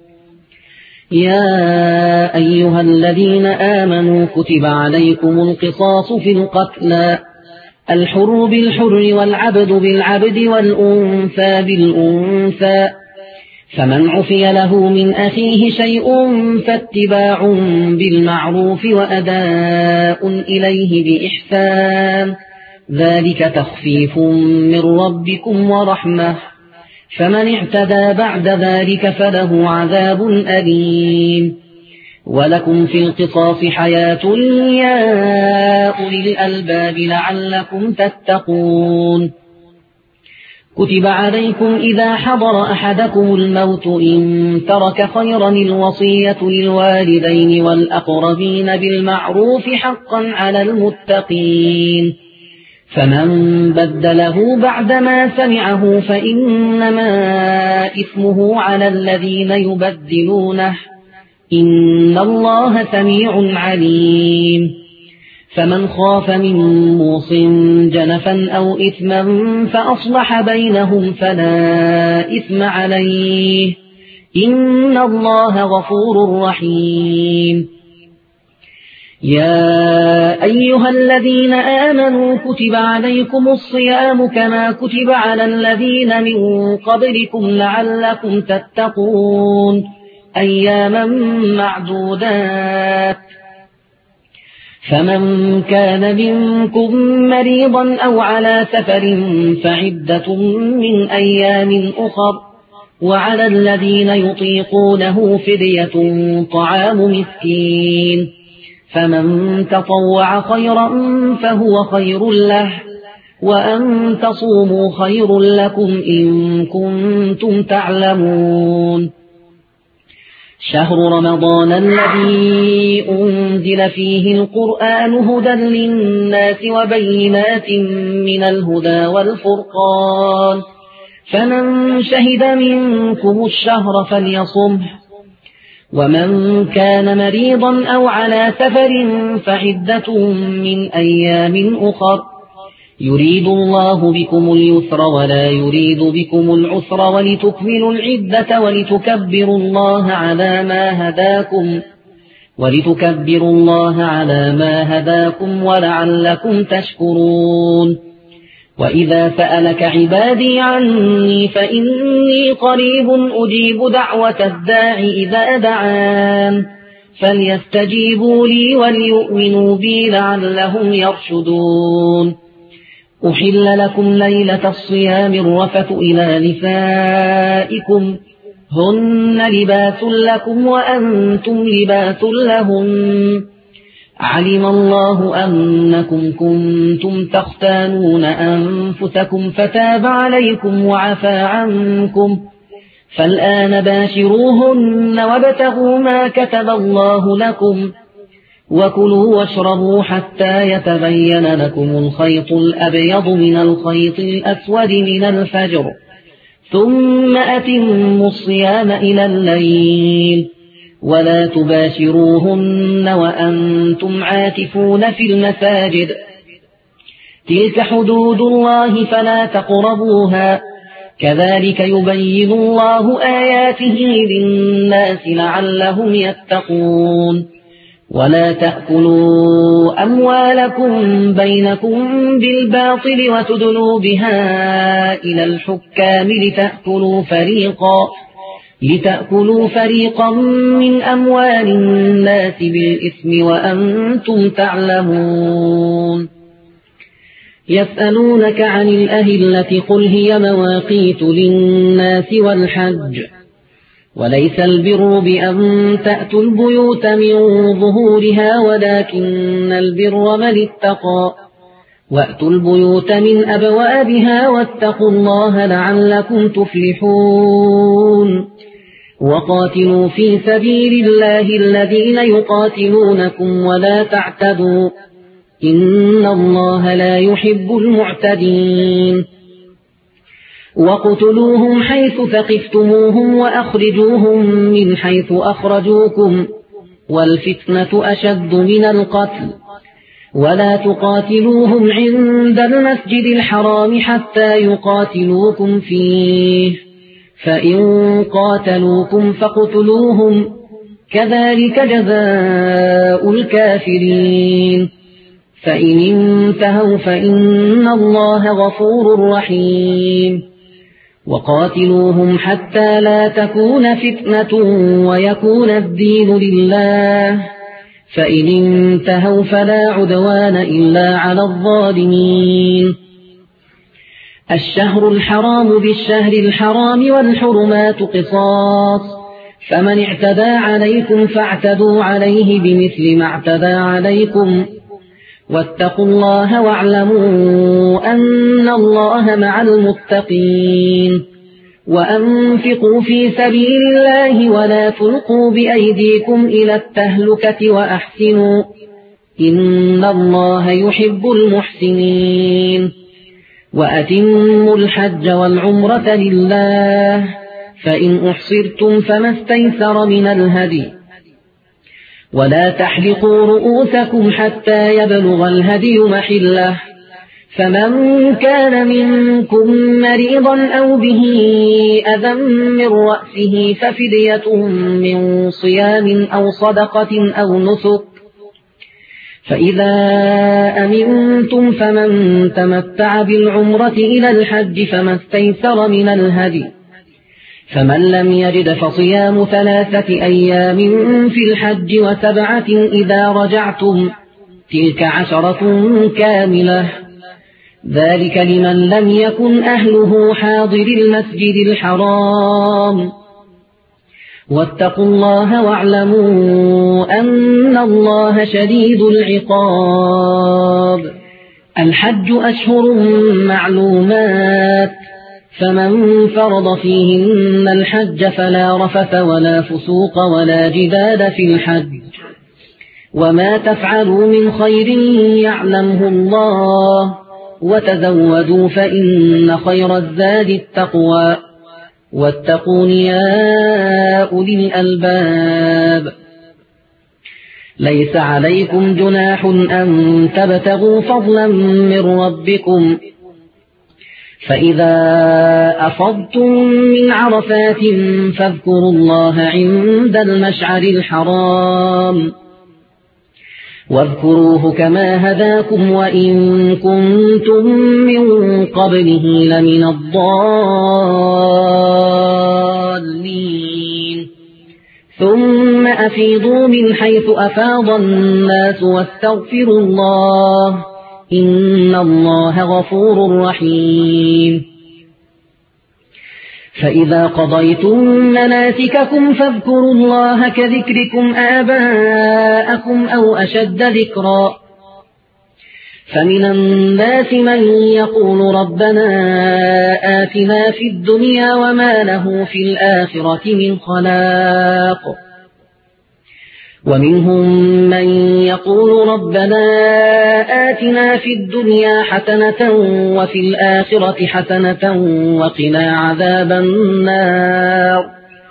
يا أيها الذين آمنوا كتب عليكم القصاص في القتلى الحر بالحر والعبد بالعبد والأنثى بالأنثى فمن عفي له من أخيه شيء فاتباع بالمعروف وأداء إليه بإحسان ذلك تخفيف من ربكم ورحمة فمن اعتدى بعد ذلك فله عذاب أليم ولكم في القصاص حياة يا أولي الألباب لعلكم تتقون كتب عليكم إذا حضر أحدكم الموت إن ترك خيرا الوصية للوالدين والأقربين بالمعروف حقا على المتقين فمن بدله بعدما سمعه فإنما إثمه على الذين يبدلونه إن الله سميع عليم فمن خاف من موص جنفا أو إثما فأصلح بينهم فلا إثم عليه إن الله غفور رحيم يا أيها الذين آمنوا كتب عليكم الصيام كما كتب على الذين من قبلكم لعلكم تتقون أياما معدودات فمن كان منكم مريضا أو على سفر فعدة من أيام أخر وعلى الذين يطيقونه فدية طعام مسكين فمن تطوع خيرا فهو خير له وأن تصوموا خير لكم إن كنتم تعلمون شهر رمضان الذي أنزل فيه القرآن هدى للناس وبينات من الهدى والفرقان فمن شهد منكم الشهر فليصمه ومن كان مريضا أو على سفر فعدة من أيام أخر يريد الله بكم اليسر ولا يريد بكم العسر ولتكملوا العدة ولتكبروا الله على ما هداكم ولتكبروا الله على ما هداكم ولعلكم تشكرون وإذا سألك عبادي عني فإني قريب أجيب دعوة الداع إذا دعان فليستجيبوا لي وليؤمنوا بي لعلهم يرشدون أحل لكم ليلة الصيام الرفث إلى نسائكم هن لباس لكم وأنتم لباس لهم علم الله أنكم كنتم تختانون أنفسكم فتاب عليكم وعفى عنكم فالآن باشروهن وابتغوا ما كتب الله لكم وكلوا واشربوا حتى يتبين لكم الخيط الأبيض من الخيط الأسود من الفجر ثم أتموا الصيام إلى الليل ولا تباشروهن وأنتم عاكفون في المساجد تلك حدود الله فلا تقربوها كذلك يبين الله آياته للناس لعلهم يتقون ولا تأكلوا أموالكم بينكم بالباطل وتدلوا بها إلى الحكام لتأكلوا فريقا من أموال الناس بالإثم وأنتم تعلمون يسألونك عن الأهلة قل هي مواقيت للناس والحج وليس البر بأن تأتوا البيوت من ظهورها ولكن البر من اتقى وأتوا البيوت من أبوابها واتقوا الله لعلكم تفلحون وقاتلوا في سبيل الله الذين يقاتلونكم ولا تعتدوا إن الله لا يحب المعتدين وقتلوهم حيث ثقفتموهم وأخرجوهم من حيث أخرجوكم والفتنة أشد من القتل ولا تقاتلوهم عند المسجد الحرام حتى يقاتلوكم فيه فإن قاتلوكم فاقتلوهم كذلك جزاء الكافرين فإن انتهوا فإن الله غفور رحيم وقاتلوهم حتى لا تكون فتنة ويكون الدين لله فإن انتهوا فلا عدوان إلا على الظالمين الشهر الحرام بالشهر الحرام والحرمات قصاص فمن اعتدى عليكم فاعتدوا عليه بمثل ما اعتدى عليكم واتقوا الله واعلموا أن الله مع المتقين وأنفقوا في سبيل الله ولا تلقوا بأيديكم إلى التهلكة وأحسنوا إن الله يحب المحسنين وأتموا الحج والعمرة لله فإن أحصرتم فما استيسر من الهدي ولا تحلقوا رؤوسكم حتى يبلغ الهدي محله فمن كان منكم مريضا أو به أذى من رأسه ففدية من صيام أو صدقة أو نسك فإذا أمنتم فمن تمتع بالعمرة إلى الحج فما استيسر من الهدي فمن لم يجد فصيام 3 أيام في الحج و7 إذا رجعتم تلك 10 كاملة ذلك لمن لم يكن أهله حاضر المسجد الحرام واتقوا الله واعلموا أن الله شديد العقاب الحج أشهر معلومات فمن فرض فيهن الحج فلا رفث ولا فسوق ولا جدال في الحج وما تفعلوا من خير يعلمه الله وتزودوا فإن خير الزاد التقوى واتقون يا أولي الألباب ليس عليكم جناح أن تبتغوا فضلا من ربكم فإذا أفضتم من عرفات فاذكروا الله عند المشعر الحرام واذكروه كما هداكم وإن كنتم من قبله لمن الضالين ثم أفيضوا من حيث أفاض الناس واستغفروا الله إن الله غفور رحيم فإذا قضيتم مناسككم فاذكروا الله كذكركم آباءكم أو أشد ذكرا فمن الناس من يقول ربنا آتنا في الدنيا وما له في الآخرة من خلاق ومنهم من يقول ربنا آتنا في الدنيا حسنة وفي الآخرة حسنة وقنا عذاب النار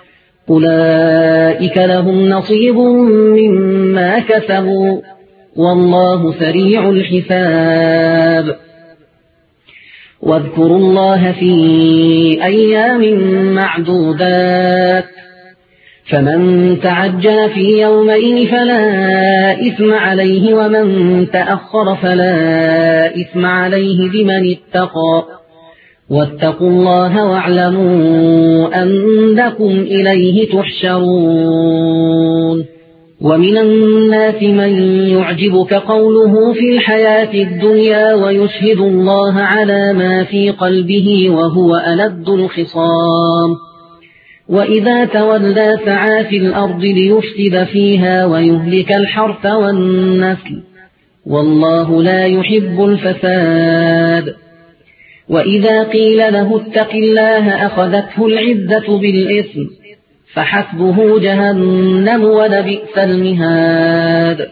أولئك لهم نصيب مما كسبوا والله سريع الحساب واذكروا الله في أيام معدودات فمن تعجل في يومين فلا إثم عليه ومن تأخر فلا إثم عليه بمن اتقى واتقوا الله واعلموا أنكم إليه تحشرون ومن الناس من يعجبك قوله في الحياة الدنيا ويشهد الله على ما في قلبه وهو ألد الخصام وإذا تولى سعى في الأرض ليفسد فيها ويهلك الحرث والنسل والله لا يحب الفساد وإذا قيل له اتق الله أخذته العزة بالإثم فحسبه جهنم ولبئس المهاد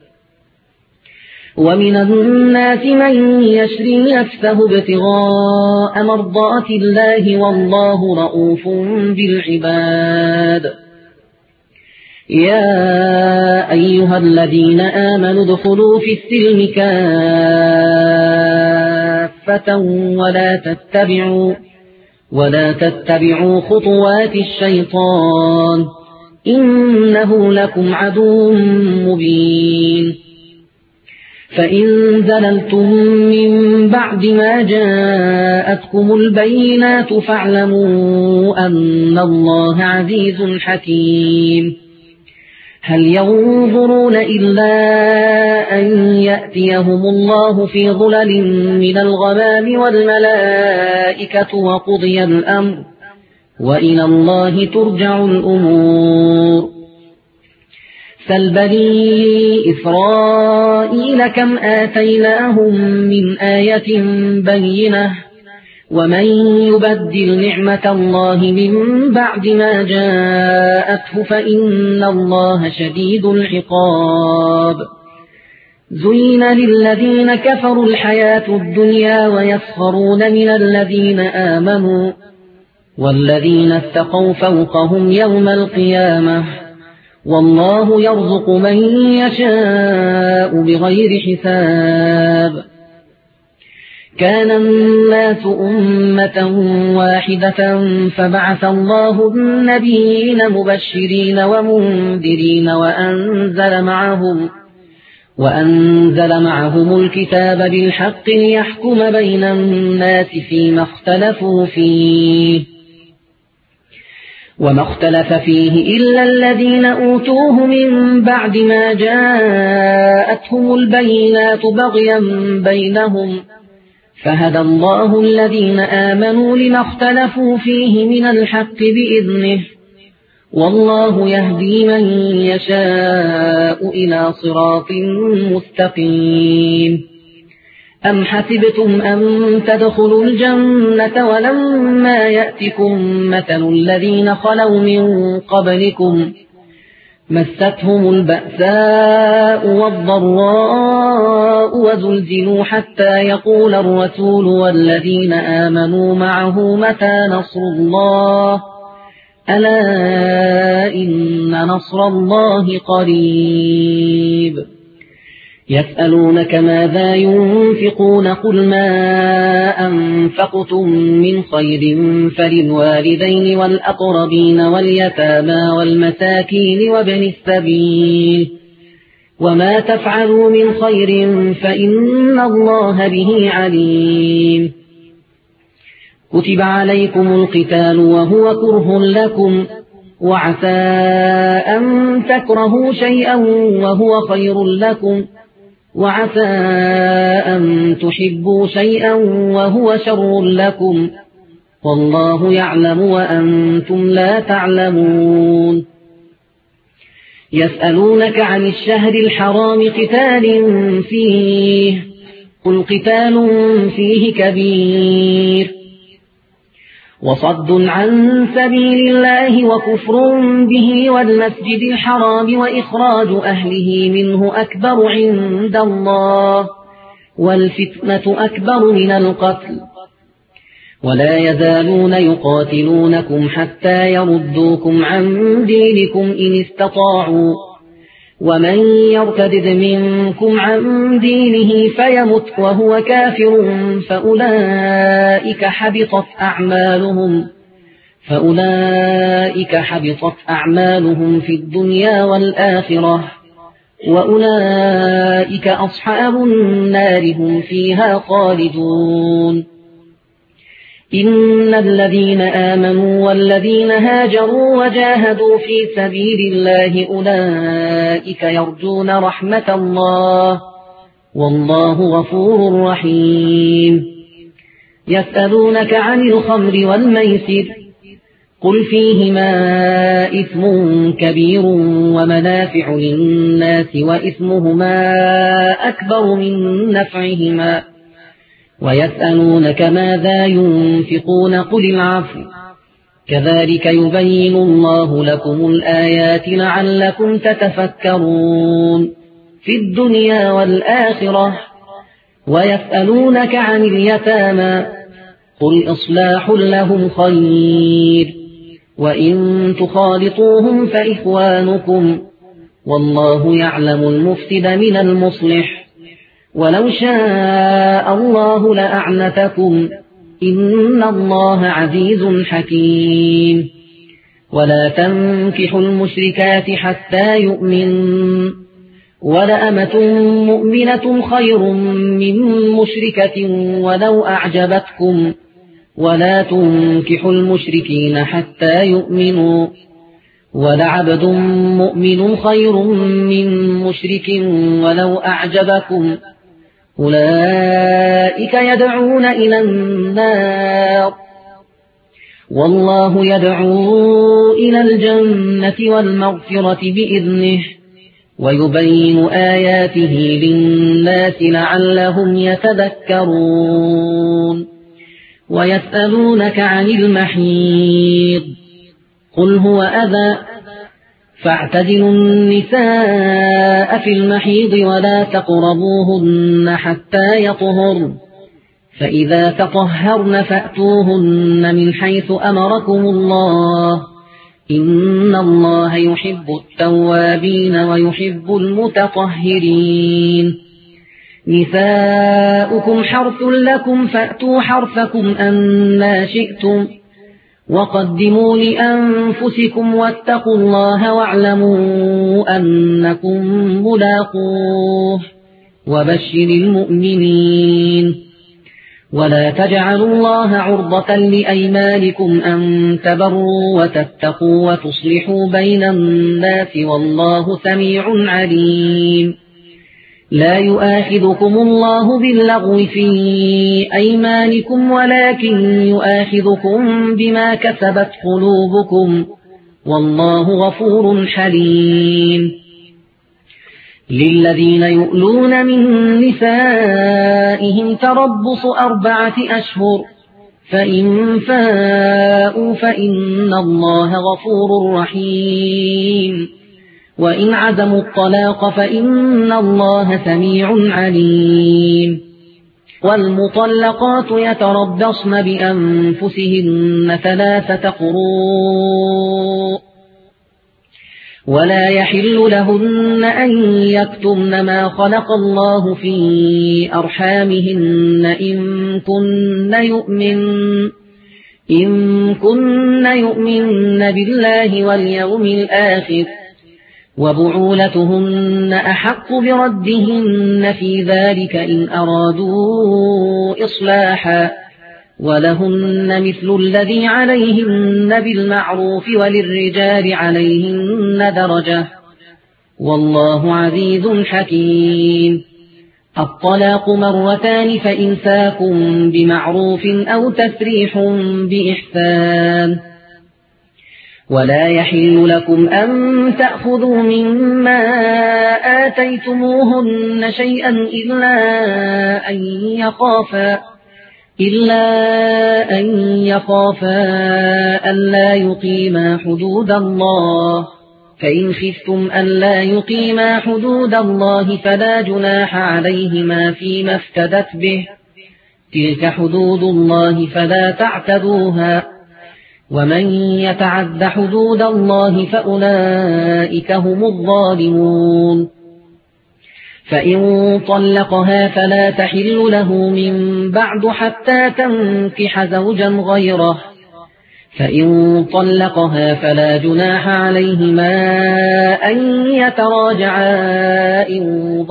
ومن الناس من يشري نفسه ابتغاء مرضات الله والله رؤوف بالعباد يا أيها الذين آمنوا ادخلوا في السلم كافة ولا تتبعوا خطوات الشيطان إنه لكم عدو مبين فإن زللتم من بعد ما جاءتكم البينات فاعلموا أن الله عزيز حكيم هل ينظرون إلا أن يأتيهم الله في ظلل من الغمام والملائكة وقضي الأمر وإلى الله ترجع الأمور سل بني إسرائيل كم آتيناهم من آية بينة ومن يبدل نعمة الله من بعد ما جاءته فإن الله شديد العقاب زين للذين كفروا الحياة الدنيا ويسخرون من الذين آمنوا والذين اتقوا فوقهم يوم القيامة والله يرزق من يشاء بغير حساب كان الناس أمة واحدة فبعث الله النبيين مبشرين ومنذرين وأنزل معهم الكتاب بالحق ليحكم بين الناس فيما اختلفوا فيه وما اختلف فيه إلا الذين أوتوه من بعد ما جاءتهم البينات بغيا بينهم فهدى الله الذين آمنوا لما اختلفوا فيه من الحق بإذنه والله يهدي من يشاء إلى صراط مستقيم أم حسبتم أن تدخلوا الجنة ولما يأتكم مثل الذين خلوا من قبلكم مستهم البأساء والضراء وزلزلوا حتى يقول الرسول والذين آمنوا معه متى نصر الله ألا إن نصر الله قريب يسألونك ماذا ينفقون قل ما أنفقتم من خير فللوالدين والأقربين واليتامى والمساكين وما تفعلوا من خير فإن الله به عليم. كتب عليكم القتال وهو كره لكم وعسى أن تكرهوا شيئا وهو خير لكم وعسى أن تحبوا شيئا وهو شر لكم والله يعلم وأنتم لا تعلمون. يسألونك عن الشهر الحرام قتال فيه قل قتال فيه كبير وصد عن سبيل الله وكفر به والمسجد الحرام وإخراج أهله منه أكبر عند الله والفتنة أكبر من القتل ولا يزالون يقاتلونكم حتى يردوكم عن دينكم إن استطاعوا ومن يرتد منكم عن دينه فيمت وهو كافر فأولئك حبطت أعمالهم في الدنيا والآخرة وأولئك أصحاب النار هم فيها خالدون. إن الذين آمنوا والذين هاجروا وجاهدوا في سبيل الله أولئك يرجون رحمة الله والله غفور رحيم. يسألونك عن الخمر والميسر قل فيهما إثم كبير ومنافع للناس وإثمهما أكبر من نفعهما ويسألونك ماذا ينفقون قل العفو كذلك يبين الله لكم الآيات لعلكم تتفكرون في الدنيا والآخرة. ويسألونك عن اليتامى قل إصلاح لهم خير وإن تخالطوهم فإخوانكم والله يعلم المفسد من المصلح ولو شاء الله لأعنتكم إن الله عزيز حكيم. ولا تنكحوا المشركات حتى يؤمنوا ولأمة مؤمنة خير من مشركة ولو أعجبتكم ولا تنكحوا المشركين حتى يؤمنوا ولعبد مؤمن خير من مشرك ولو أعجبكم أولئك يدعون إلى النار والله يدعو إلى الجنة والمغفرة بإذنه ويبين آياته للناس لعلهم يتذكرون. ويسألونك عن المحيض قل هو أذى فاعتزلوا النساء في المحيض ولا تقربوهن حتى يطهرن فإذا تطهرن فأتوهن من حيث أمركم الله إن الله يحب التوابين ويحب المتطهرين. نساؤكم حرث لكم فأتوا حرثكم أنى شئتم وقدموا لأنفسكم واتقوا الله واعلموا أنكم ملاقوه وبشر المؤمنين. ولا تجعلوا الله عرضة لأيمانكم أن تبروا وتتقوا وتصلحوا بين الناس والله سميع عليم. لا يؤاخذكم الله باللغو في أيمانكم ولكن يؤاخذكم بما كسبت قلوبكم والله غفور حليم. للذين يؤلون من نسائهم تربص 4 أشهر فإن فاءوا فإن الله غفور رحيم وإن عزموا الطلاق فإن الله سميع عليم. والمطلقات يتربصن بأنفسهن 3 قروء ولا يحل لهن أن يكتمن ما خلق الله في أرحامهن إن كن يؤمن بالله واليوم الآخر وبعولتهن أحق بردهن في ذلك إن أرادوا إصلاحا ولهن مثل الذي عليهن بالمعروف وللرجال عليهن درجة والله عزيز حكيم. الطلاق مرتان فإمساك بمعروف أو تسريح بإحسان. ولا يحل لكم أن تأخذوا مما آتيتموهن شيئا إلا أن يخافا ألا يقيما حدود الله، فإن خفتم ألا يقيما حدود الله فلا جناح عليهما فيما افتدت به، تلك حدود الله فلا تعتدوها، ومن يتعد حدود الله فأولئك هم الظالمون. فإن طلقها فلا تحل له من بعد حتى تنكح زوجا غيره، فإن طلقها فلا جناح عليهما أن يتراجعا إن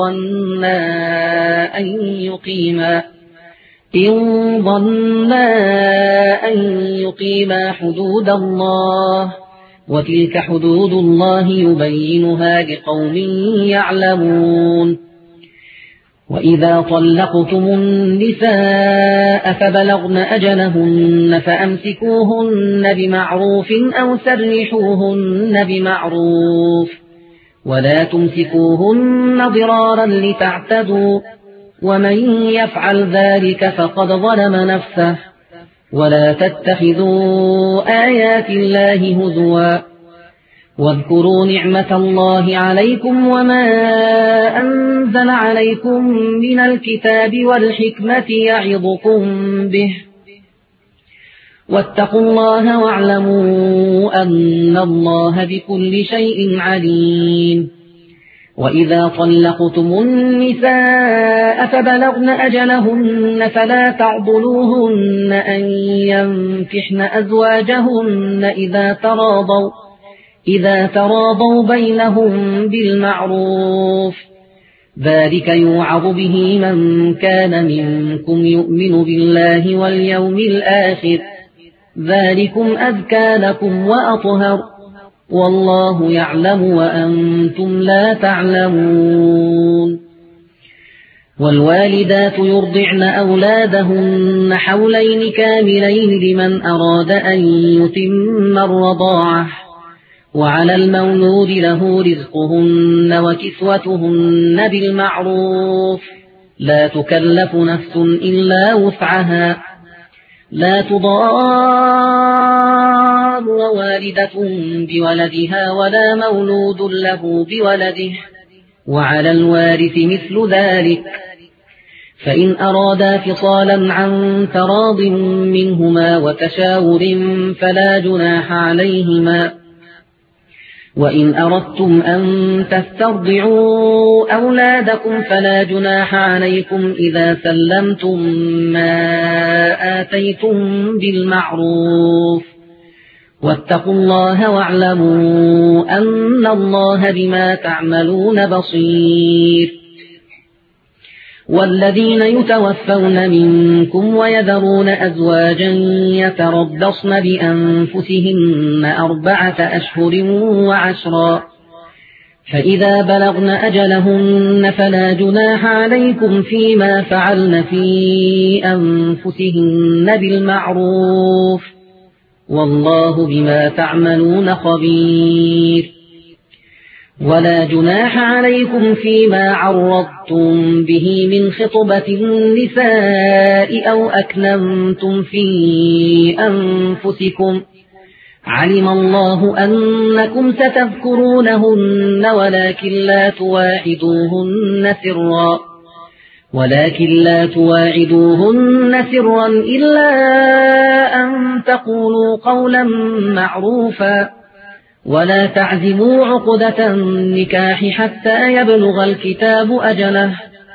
ظنا أن يقيما حدود الله، وتلك حدود الله يبينها لقوم يعلمون. وإذا طلقتم النساء فبلغن أجلهن فأمسكوهن بمعروف أو سرحوهن بمعروف، ولا تمسكوهن ضرارا لتعتدوا، ومن يفعل ذلك فقد ظلم نفسه. ولا تتخذوا آيات الله هزوا، واذكروا نعمة الله عليكم وما أنزل عليكم من الكتاب والحكمة يعظكم به، واتقوا الله واعلموا أن الله بكل شيء عليم. وإذا طلقتم النساء فبلغن أجلهن فلا تعضلوهن أن ينكحن أزواجهن إذا تراضوا بينهم بالمعروف، ذلك يوعظ به من كان منكم يؤمن بالله واليوم الآخر، ذلكم أزكى لكم وأطهر، والله يعلم وأنتم لا تعلمون. والوالدات يرضعن أولادهن حولين كاملين لمن أراد أن يتم الرضاعة، وعلى المولود له رزقهن وكسوتهن بالمعروف، لا تكلف نفس إلا وسعها، لا تضار والدة بولدها ولا مولود له بولده، وعلى الوارث مثل ذلك، فإن أرادا فصالا عن تراض منهما وتشاور فلا جناح عليهما. وإن أردتم أن تسترضعوا أولادكم فلا جناح عليكم إذا سلمتم ما آتيتم بالمعروف، واتقوا الله واعلموا أن الله بما تعملون بصير. والذين يتوفون منكم ويذرون أزواجا يتربصن بأنفسهن 4 أشهر و10، فإذا بلغن أجلهن فلا جناح عليكم فيما فعلن في أنفسهن بالمعروف، والله بما تعملون خبير. ولا جناح عليكم فيما عرضتم به من خطبة النساء أو أكننتم في أنفسكم، علم الله أنكم ستذكرونهن ولكن لا تواعدوهن سرا إلا أن تقولوا قولا معروفا، ولا تعزموا عقدة النكاح حتى يبلغ الكتاب أجله،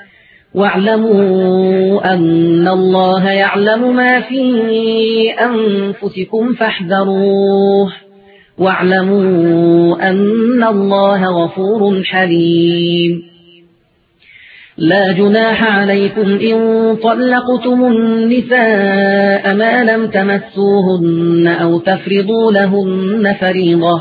واعلموا أن الله يعلم ما في أنفسكم فاحذروه، واعلموا أن الله غفور حليم. لا جناح عليكم إن طلقتم النساء ما لم تمسوهن أو تفرضوا لهن فريضة،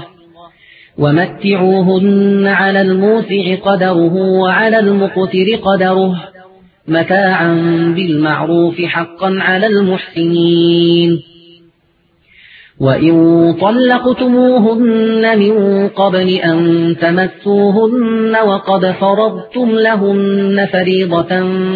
ومتعوهن على الموسع قدره وعلى المقتر قدره متاعا بالمعروف حقا على المحسنين. وإن طلقتموهن من قبل أن تمسوهن وقد فرضتم لهن فريضة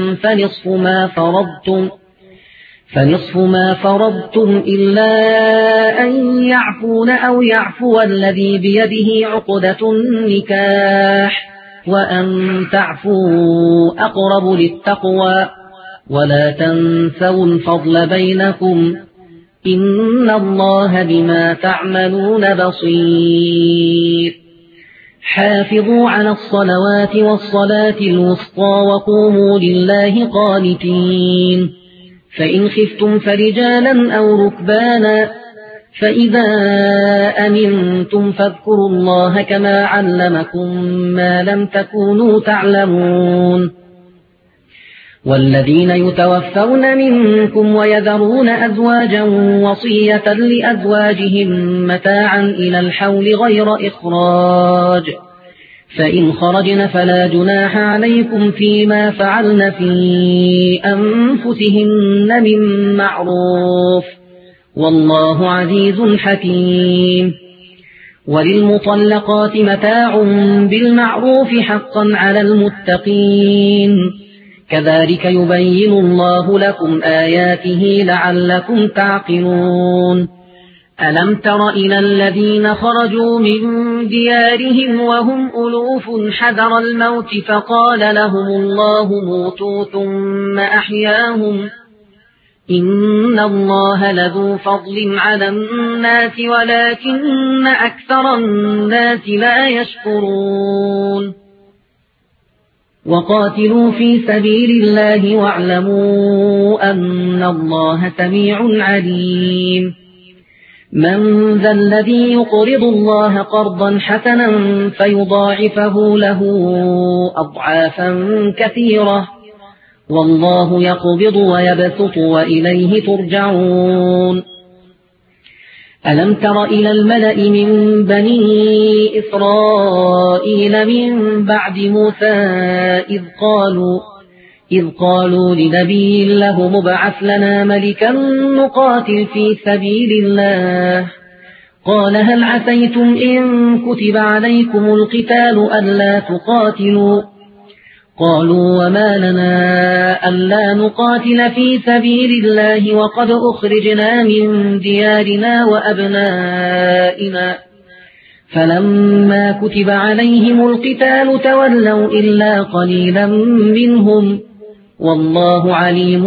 فنصف ما فرضتم إلا أن يعفون أو يعفو الذي بيده عقدة النكاح، وأن تعفوا أقرب للتقوى، ولا تنسوا الفضل بينكم، إن الله بما تعملون بصير. حافظوا على الصلوات والصلاة الوسطى وقوموا لله قانتين. فإن خفتم فرجالا أو ركبانا، فإذا أمنتم فاذكروا الله كما علمكم ما لم تكونوا تعلمون. والذين يتوفون منكم ويذرون أزواجا وصية لأزواجهم متاعا إلى الحول غير إخراج، فإن خرجن فلا جناح عليكم فيما فعلن في أنفسهن من معروف، والله عزيز حكيم. وللمطلقات متاع بالمعروف حقا على المتقين، كذلك يبين الله لكم آياته لعلكم تعقلون. ألم تر إلى الذين خرجوا من ديارهم وهم ألوف حذر الموت فقال لهم الله موتوا ثم أحياهم، إن الله لذو فضل على الناس ولكن أكثر الناس لا يشكرون. وقاتلوا في سبيل الله واعلموا أن الله سميع عليم. من ذا الذي يقرض الله قرضا حسنا فيضاعفه له أضعافا كثيرة، والله يقبض ويبسط وإليه ترجعون. ألم تر إلى الملأ من بني إسرائيل من بعد موسى إذ قالوا لنبي له مبعث لنا ملكا نقاتل في سبيل الله، قال هل عسيتم إن كتب عليكم القتال ألا تقاتلوا؟ قالوا وما لنا ألا نقاتل في سبيل الله وقد أخرجنا من ديارنا وأبنائنا، فلما كتب عليهم القتال تولوا إلا قليلا منهم، والله عليم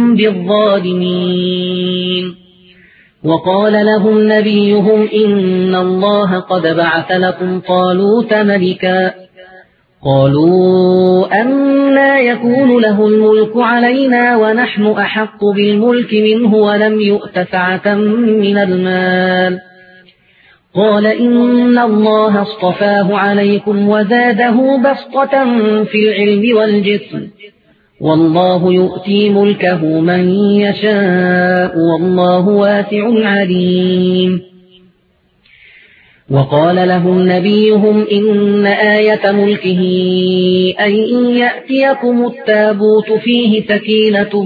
بالظالمين. وقال لهم نبيهم إن الله قد بعث لكم طالوت ملكا، قالوا أنى يكون له الملك علينا ونحن أحق بالملك منه ولم يؤت سعة من المال، قال إن الله اصطفاه عليكم وزاده بسطة في العلم والجسم، والله يؤتي ملكه من يشاء والله واسع عليم. وقال لهم نبيهم إن آية ملكه أن يأتيكم التابوت فيه سكينة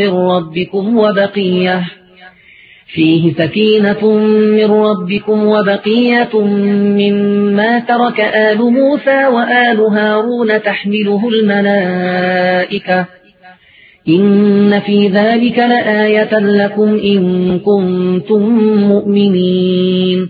من ربكم وبقية مما ترك آل موسى وآل هارون تحمله الملائكة، إن في ذلك لآية لكم إن كنتم مؤمنين.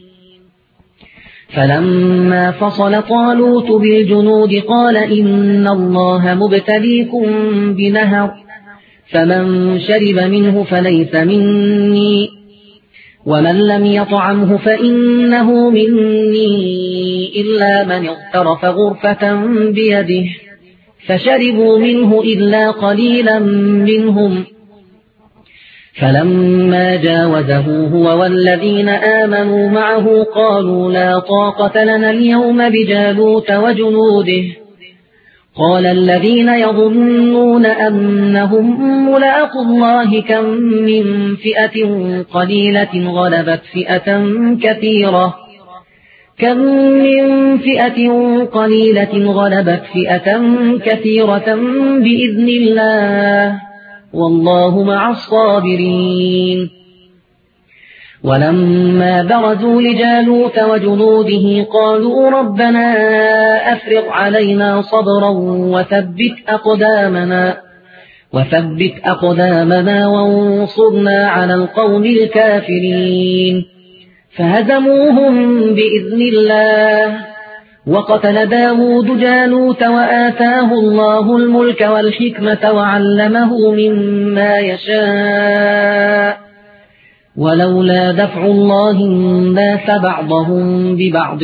فلما فصل طالوت بالجنود قال إن الله مبتليكم بنهر، فمن شرب منه فليس مني، ومن لم يطعمه فإنه مني إلا من اغترف غرفة بيده، فشربوا منه إلا قليلا منهم، فلما جاوزه هو والذين آمنوا معه قالوا لا طاقة لنا اليوم بجالوت وجنوده. قال الذين يظنون أنهم ملاقو الله كم من فئة قليلة غلبت فئة كثيرة بإذن الله والله مع الصابرين. ولما برزوا لجالوت وجنوده قالوا ربنا أفرغ علينا صبرا وثبت أقدامنا وانصرنا على القوم الكافرين. فهزموهم بإذن الله. وقتل داود جالوت وآتاه الله الملك والحكمة وعلمه مما يشاء ولولا دفع الله الناس بعضهم ببعض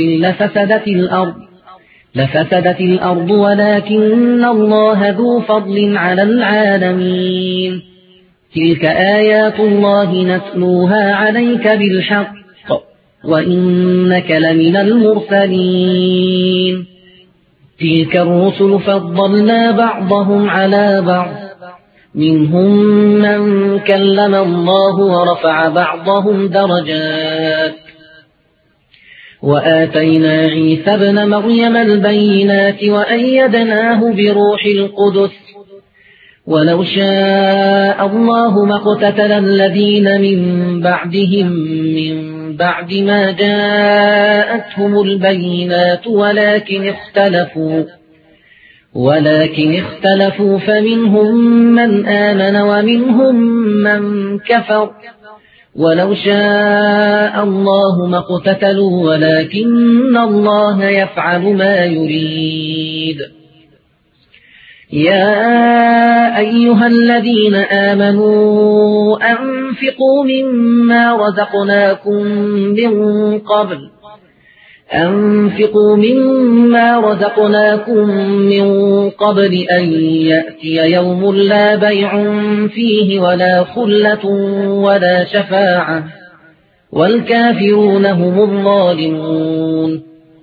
لفسدت الأرض ولكن الله ذو فضل على العالمين. تلك آيات الله نتلوها عليك بالحق وإنك لمن المرسلين. تلك الرسل فضلنا بعضهم على بعض منهم من كلم الله ورفع بعضهم درجات. وآتينا عيسى ابن مريم البينات وأيدناه بروح القدس. ولو شاء الله ما اقتتل الذين من بعدهم من بعد ما جاءتهم البينات ولكن اختلفوا فمنهم من آمن ومنهم من كفر. ولو شاء الله ما اقتتلوا ولكن الله يفعل ما يريد. يا أيها الذين آمنوا أنفقوا مما رزقناكم من قبل أن يأتي يوم لا بيع فيه ولا خلة ولا شفاعة والكافرون هم الظالمون.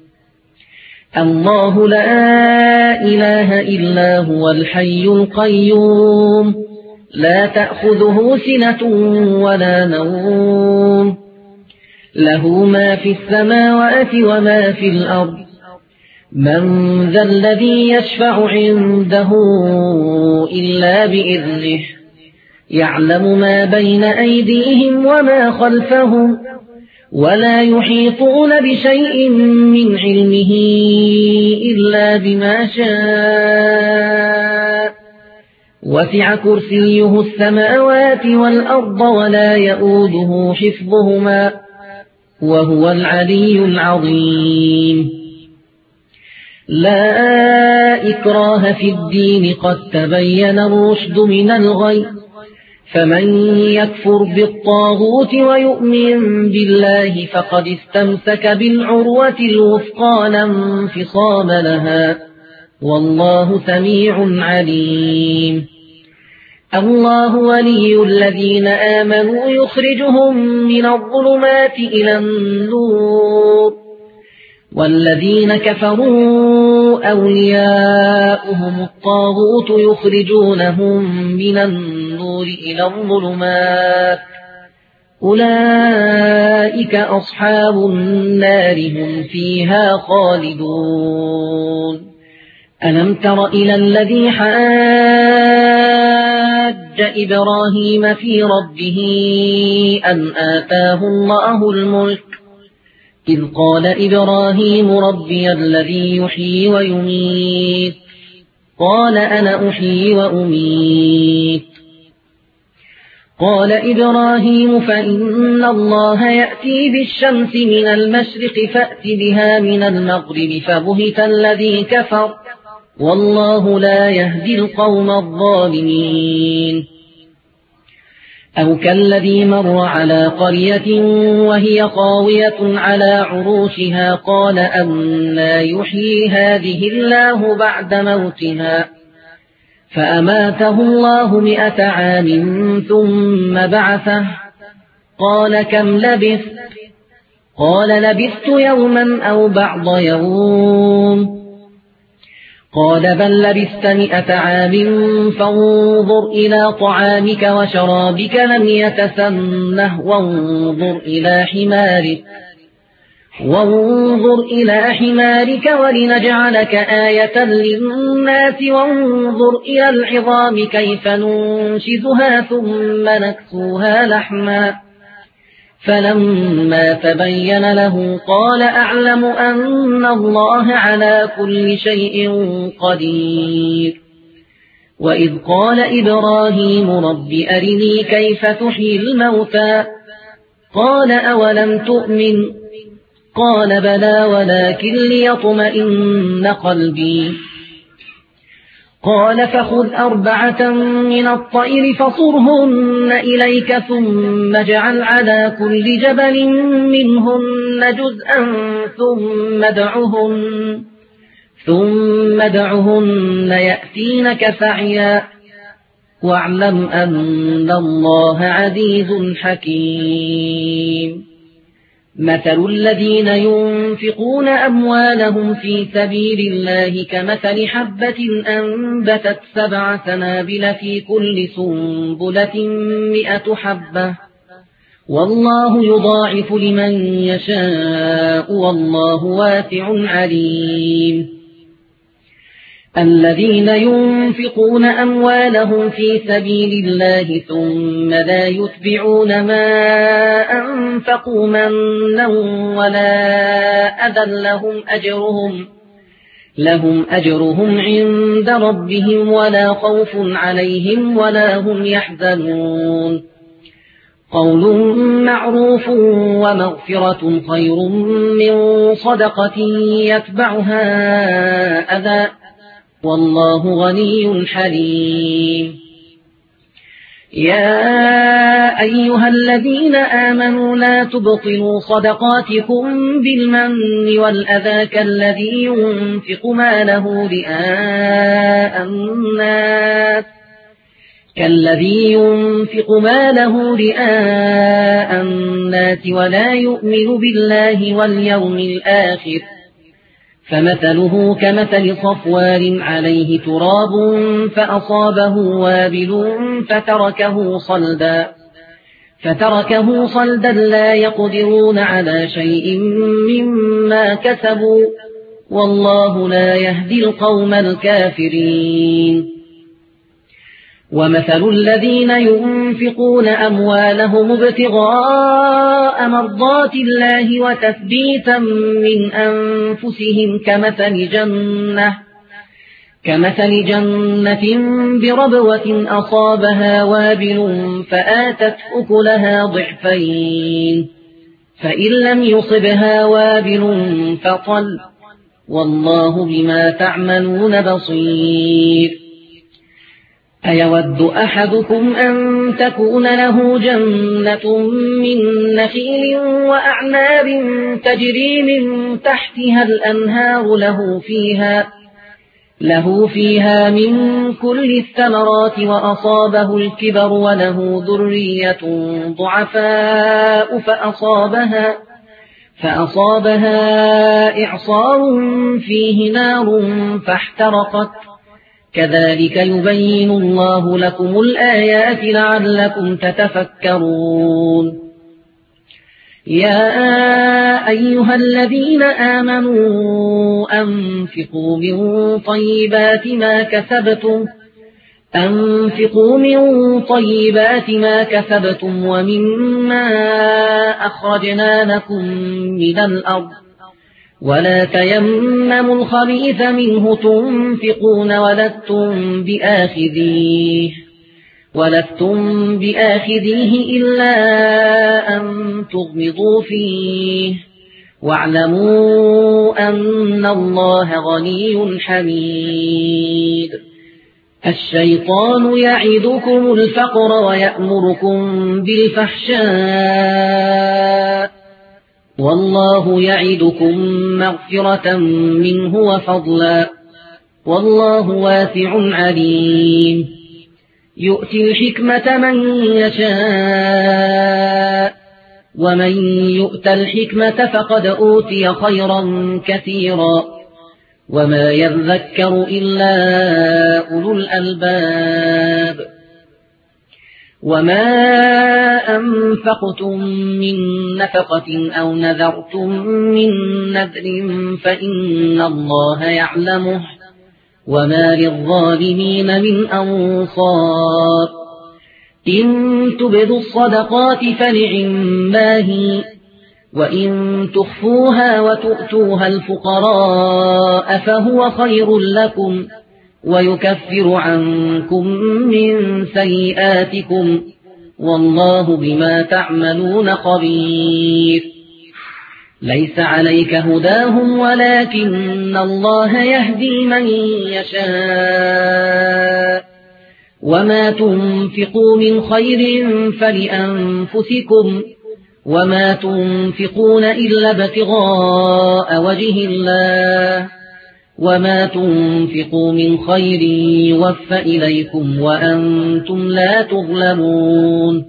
الله لا إله إلا هو الحي القيوم لا تأخذه سنة ولا نوم له ما في السماوات وما في الأرض. من ذا الذي يشفع عنده إلا بإذنه يعلم ما بين أيديهم وما خلفهم ولا يحيطون بشيء من علمه إلا بما شاء. وسع كرسيه السماوات والأرض ولا يؤوده حفظهما وهو العلي العظيم. لا إكراه في الدين قد تبين الرشد من الغي. فمن يكفر بالطاغوت ويؤمن بالله فقد استمسك بالعروة الوثقى لا انفصام لها والله سميع عليم. الله ولي الذين آمنوا يخرجهم من الظلمات إلى النور والذين كفروا أولياؤهم الطاغوت يخرجونهم من النور إلى الظلمات أولئك أصحاب النار هم فيها خالدون. ألم تر إلى الذي حاج إبراهيم في ربه أن آتاه الله الملك إذ قال إبراهيم ربي الذي يحيي ويميت قال أنا أحيي وأميت. قال إبراهيم فإن الله يأتي بالشمس من المشرق فأت بها من المغرب فبهت الذي كفر والله لا يهدي القوم الظالمين. أو كالذي مر على قرية وهي خاوية على عروشها قال أنى يحيي هذه الله بعد موتها فأماته الله 100 عام ثم بعثه قال كم لبثت؟ قال لبثت يوما أو بعض يوم. قال بل لبثت 100 عام فانظر إلى طعامك وشرابك لم يتسنه وانظر إلى حمارك ولنجعلك آية للناس وانظر إلى العظام كيف ننشزها ثم نكسوها لحما. فلما تبين له قال أعلم أن الله على كل شيء قدير. وإذ قال إبراهيم رب أرني كيف تحيي الموتى قال أولم تؤمن قال بلى ولكن ليطمئن قلبي. قال فخذ 4 من الطير فصرهن إليك ثم اجعل على كل جبل منهن جزءا ثم ادعهن يأتينك سعيا واعلم أن الله عزيز حكيم. مثل الذين ينفقون أموالهم في سبيل الله كمثل حبة أنبتت 7 سنابل في كل سنبلة 100 حبة والله يضاعف لمن يشاء والله واسع عليم. الذين ينفقون أموالهم في سبيل الله ثم لا يتبعون ما أنفقوا منا ولا أذى لهم أجرهم عند ربهم ولا خوف عليهم ولا هم يحزنون. قول معروف ومغفرة خير من صدقة يتبعها أذى والله غني حليم. يا أيها الذين آمنوا لا تبطلوا صدقاتكم بالمن والأذى كالذي ينفق ماله رئاء الناس ولا يؤمن بالله واليوم الآخر فمثله كمثل صفوان عليه تراب فأصابه وابل فتركه صلدا لا يقدرون على شيء مما كسبوا والله لا يهدي القوم الكافرين. ومثل الذين ينفقون أموالهم ابتغاء مرضات الله وتثبيتا من أنفسهم كمثل جنة بربوة أصابها وابل فآتت أكلها ضعفين فإن لم يصبها وابل فطل والله بما تعملون بصير. أيود أحدكم أن تكون له جنة من نخيل وأعناب تجري من تحتها الأنهار له فيها من كل الثمرات وأصابه الكبر وله ذرية ضعفاء فأصابها إعصار فيه نار فاحترقت كذلك يبين الله لكم الآيات لعلكم تتفكرون. يا أيها الذين آمنوا أنفقوا من طيبات ما كسبتم ومما أخرجنا لكم من الأرض ولا تيمموا الخبيث منه تنفقون ولستم بآخذيه إلا أن تغمضوا فيه واعلموا أن الله غني حميد. الشيطان يعدكم الفقر ويأمركم بالفحشاء والله يعدكم مغفرة منه وفضلا والله واسع عليم يؤتي الحكمة من يشاء ومن يؤت الحكمة فقد أوتي خيرا كثيرا وما يذكر إلا أولو الألباب وما أنفقتم من نفقة أو نذرتم من نذر فإن الله يعلمه وما للظالمين من أنصار إن تبدوا الصدقات فنعما هي وإن تخفوها وتؤتوها الفقراء فهو خير لكم ويكفر عنكم من سيئاتكم والله بما تعملون خبير ليس عليك هداهم ولكن الله يهدي من يشاء وما تنفقوا من خير فلأنفسكم وما تنفقون إلا ابتغاء وجه الله وما تنفقوا من خير يوفى إليكم وأنتم لا تظلمون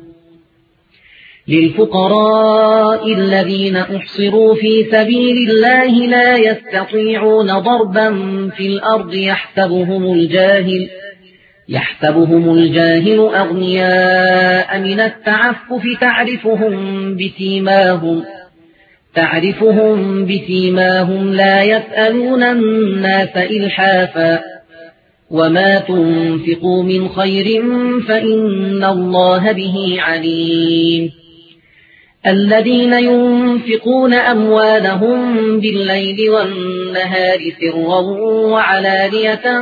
للفقراء الذين أحصروا في سبيل الله لا يستطيعون ضربا في الأرض يحسبهم الجاهل أغنياء من التعفف تعرفهم بسيماهم لا يسألون الناس إلحافا وما تنفقوا من خير فإن الله به عليم الذين ينفقون أموالهم بالليل والنهار سرا وعلانية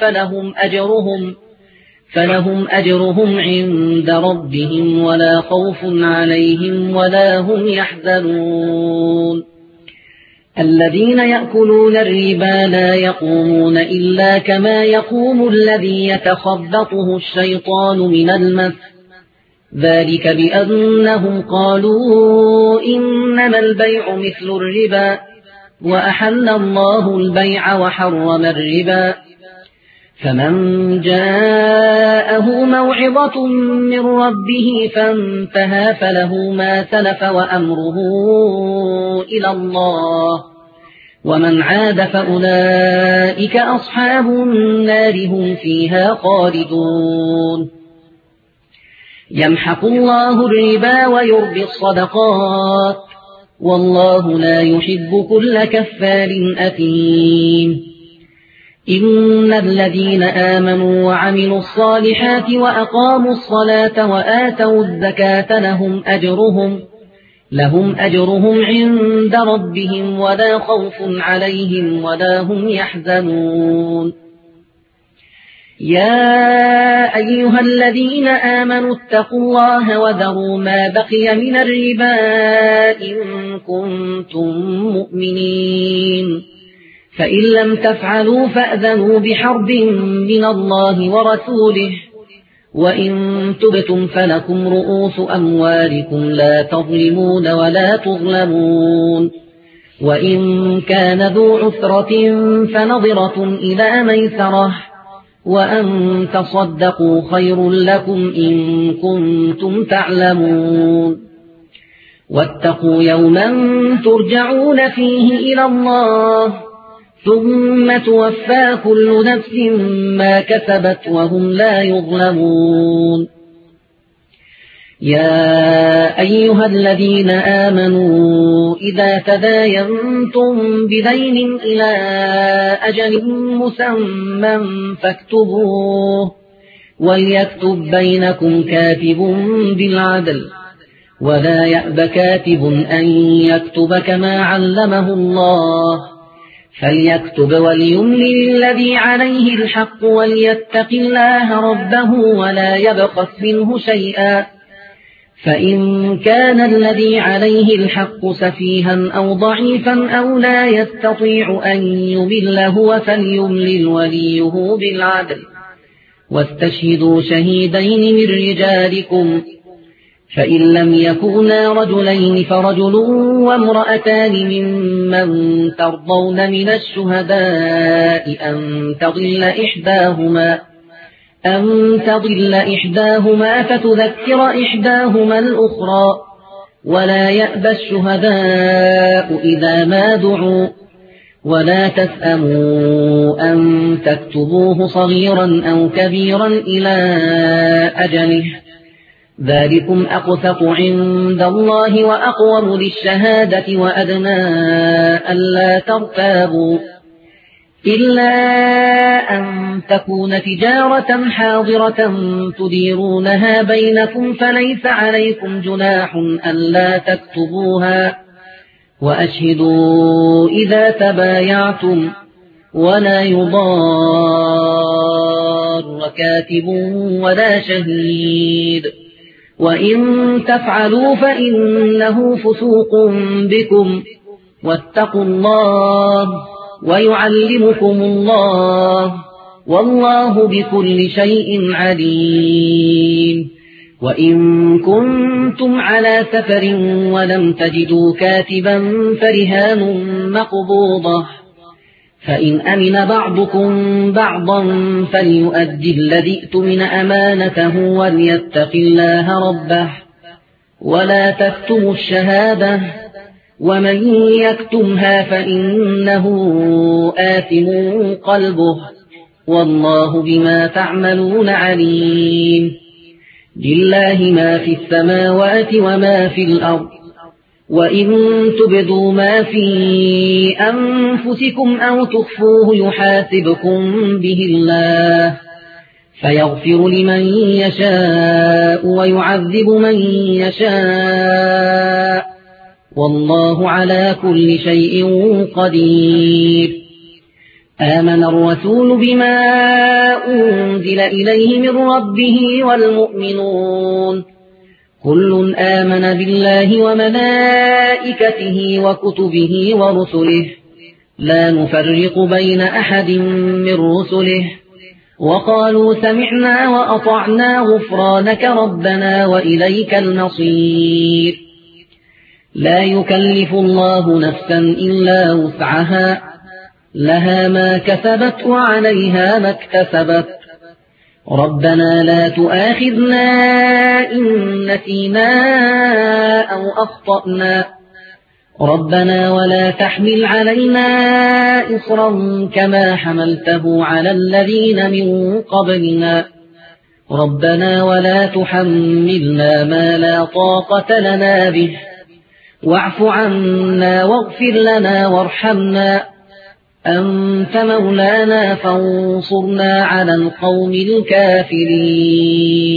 فلهم أجرهم عند ربهم ولا خوف عليهم ولا هم يحزنون الذين يأكلون الربا لا يقومون إلا كما يقوم الذي يتخبطه الشيطان من المس ذلك بأنهم قالوا إنما البيع مثل الربا وأحل الله البيع وحرم الربا فمن جاءه موعظة من ربه فانتهى فله ما سلف وأمره إلى الله ومن عاد فأولئك أصحاب النار هم فيها خالدون يمحق الله الربا ويربي الصدقات والله لا يحب كل كفار أثيم إن الذين آمنوا وعملوا الصالحات وأقاموا الصلاة وآتوا الزكاة لهم أجرهم عند ربهم ولا خوف عليهم ولا هم يحزنون يا أيها الذين آمنوا اتقوا الله وذروا ما بقي من الربا إن كنتم مؤمنين فإن لم تفعلوا فأذنوا بحرب من الله ورسوله وإن تبتم فلكم رؤوس أموالكم لا تظلمون ولا تظلمون وإن كان ذو عسرة فنظرة إلى ميسرة وأن تصدقوا خير لكم إن كنتم تعلمون واتقوا يوما ترجعون فيه إلى الله ثم توفى كل نفس ما كسبت وهم لا يظلمون يا أيها الذين آمنوا إذا تداينتم بدين إلى أجل مسمى فاكتبوه وليكتب بينكم كاتب بالعدل ولا يأب كاتب أن يكتب كما علمه الله فليكتب وليملل الذي عليه الحق وليتق الله ربه ولا يبخس منه شيئا فإن كان الذي عليه الحق سفيها أو ضعيفا أو لا يستطيع أن يمل هو فليملل وليه بالعدل واستشهدوا شهيدين من رجالكم فإن لم يكونا رجلين فرجل وامرأتان ممن ترضون من الشهداء أن تضل إحداهما فتذكر إحداهما الأخرى ولا يأبى الشهداء إذا ما دعوا ولا تسأموا أن تكتبوه صغيرا أو كبيرا إلى أجله ذلكم أقسط عند الله وأقوم للشهادة وأدنى ألا ترتابوا إلا أن تكون تجارة حاضرة تديرونها بينكم فليس عليكم جناح ألا تكتبوها وأشهدوا إذا تبايعتم ولا يضار كاتب ولا شهيد وإن تفعلوا فإنه فسوق بكم واتقوا الله ويعلمكم الله والله بكل شيء عليم وإن كنتم على سفر ولم تجدوا كاتبا فرهان مقبوضة فإن أمن بعضكم بعضا فليؤدي الذي اؤتمن أمانته وليتق الله ربه ولا تكتموا الشهادة ومن يكتمها فإنه آثم قلبه والله بما تعملون عليم لله ما في السماوات وما في الأرض وإن تبدوا ما في أنفسكم أو تخفوه يحاسبكم به الله فيغفر لمن يشاء ويعذب من يشاء والله على كل شيء قدير آمن الرسول بما أنزل إليه من ربه والمؤمنون كل آمن بالله وملائكته وكتبه ورسله لا نفرق بين أحد من رسله وقالوا سمعنا وأطعنا غفرانك ربنا وإليك المصير لا يكلف الله نفسا إلا وسعها لها ما كسبت وعليها ما اكتسبت ربنا لا تؤاخذنا إن نسينا أو أخطأنا ربنا ولا تحمل علينا إصرا كما حملته على الذين من قبلنا ربنا ولا تحملنا ما لا طاقة لنا به واعف عنا واغفر لنا وارحمنا أنت مولانا فانصرنا على القوم الكافرين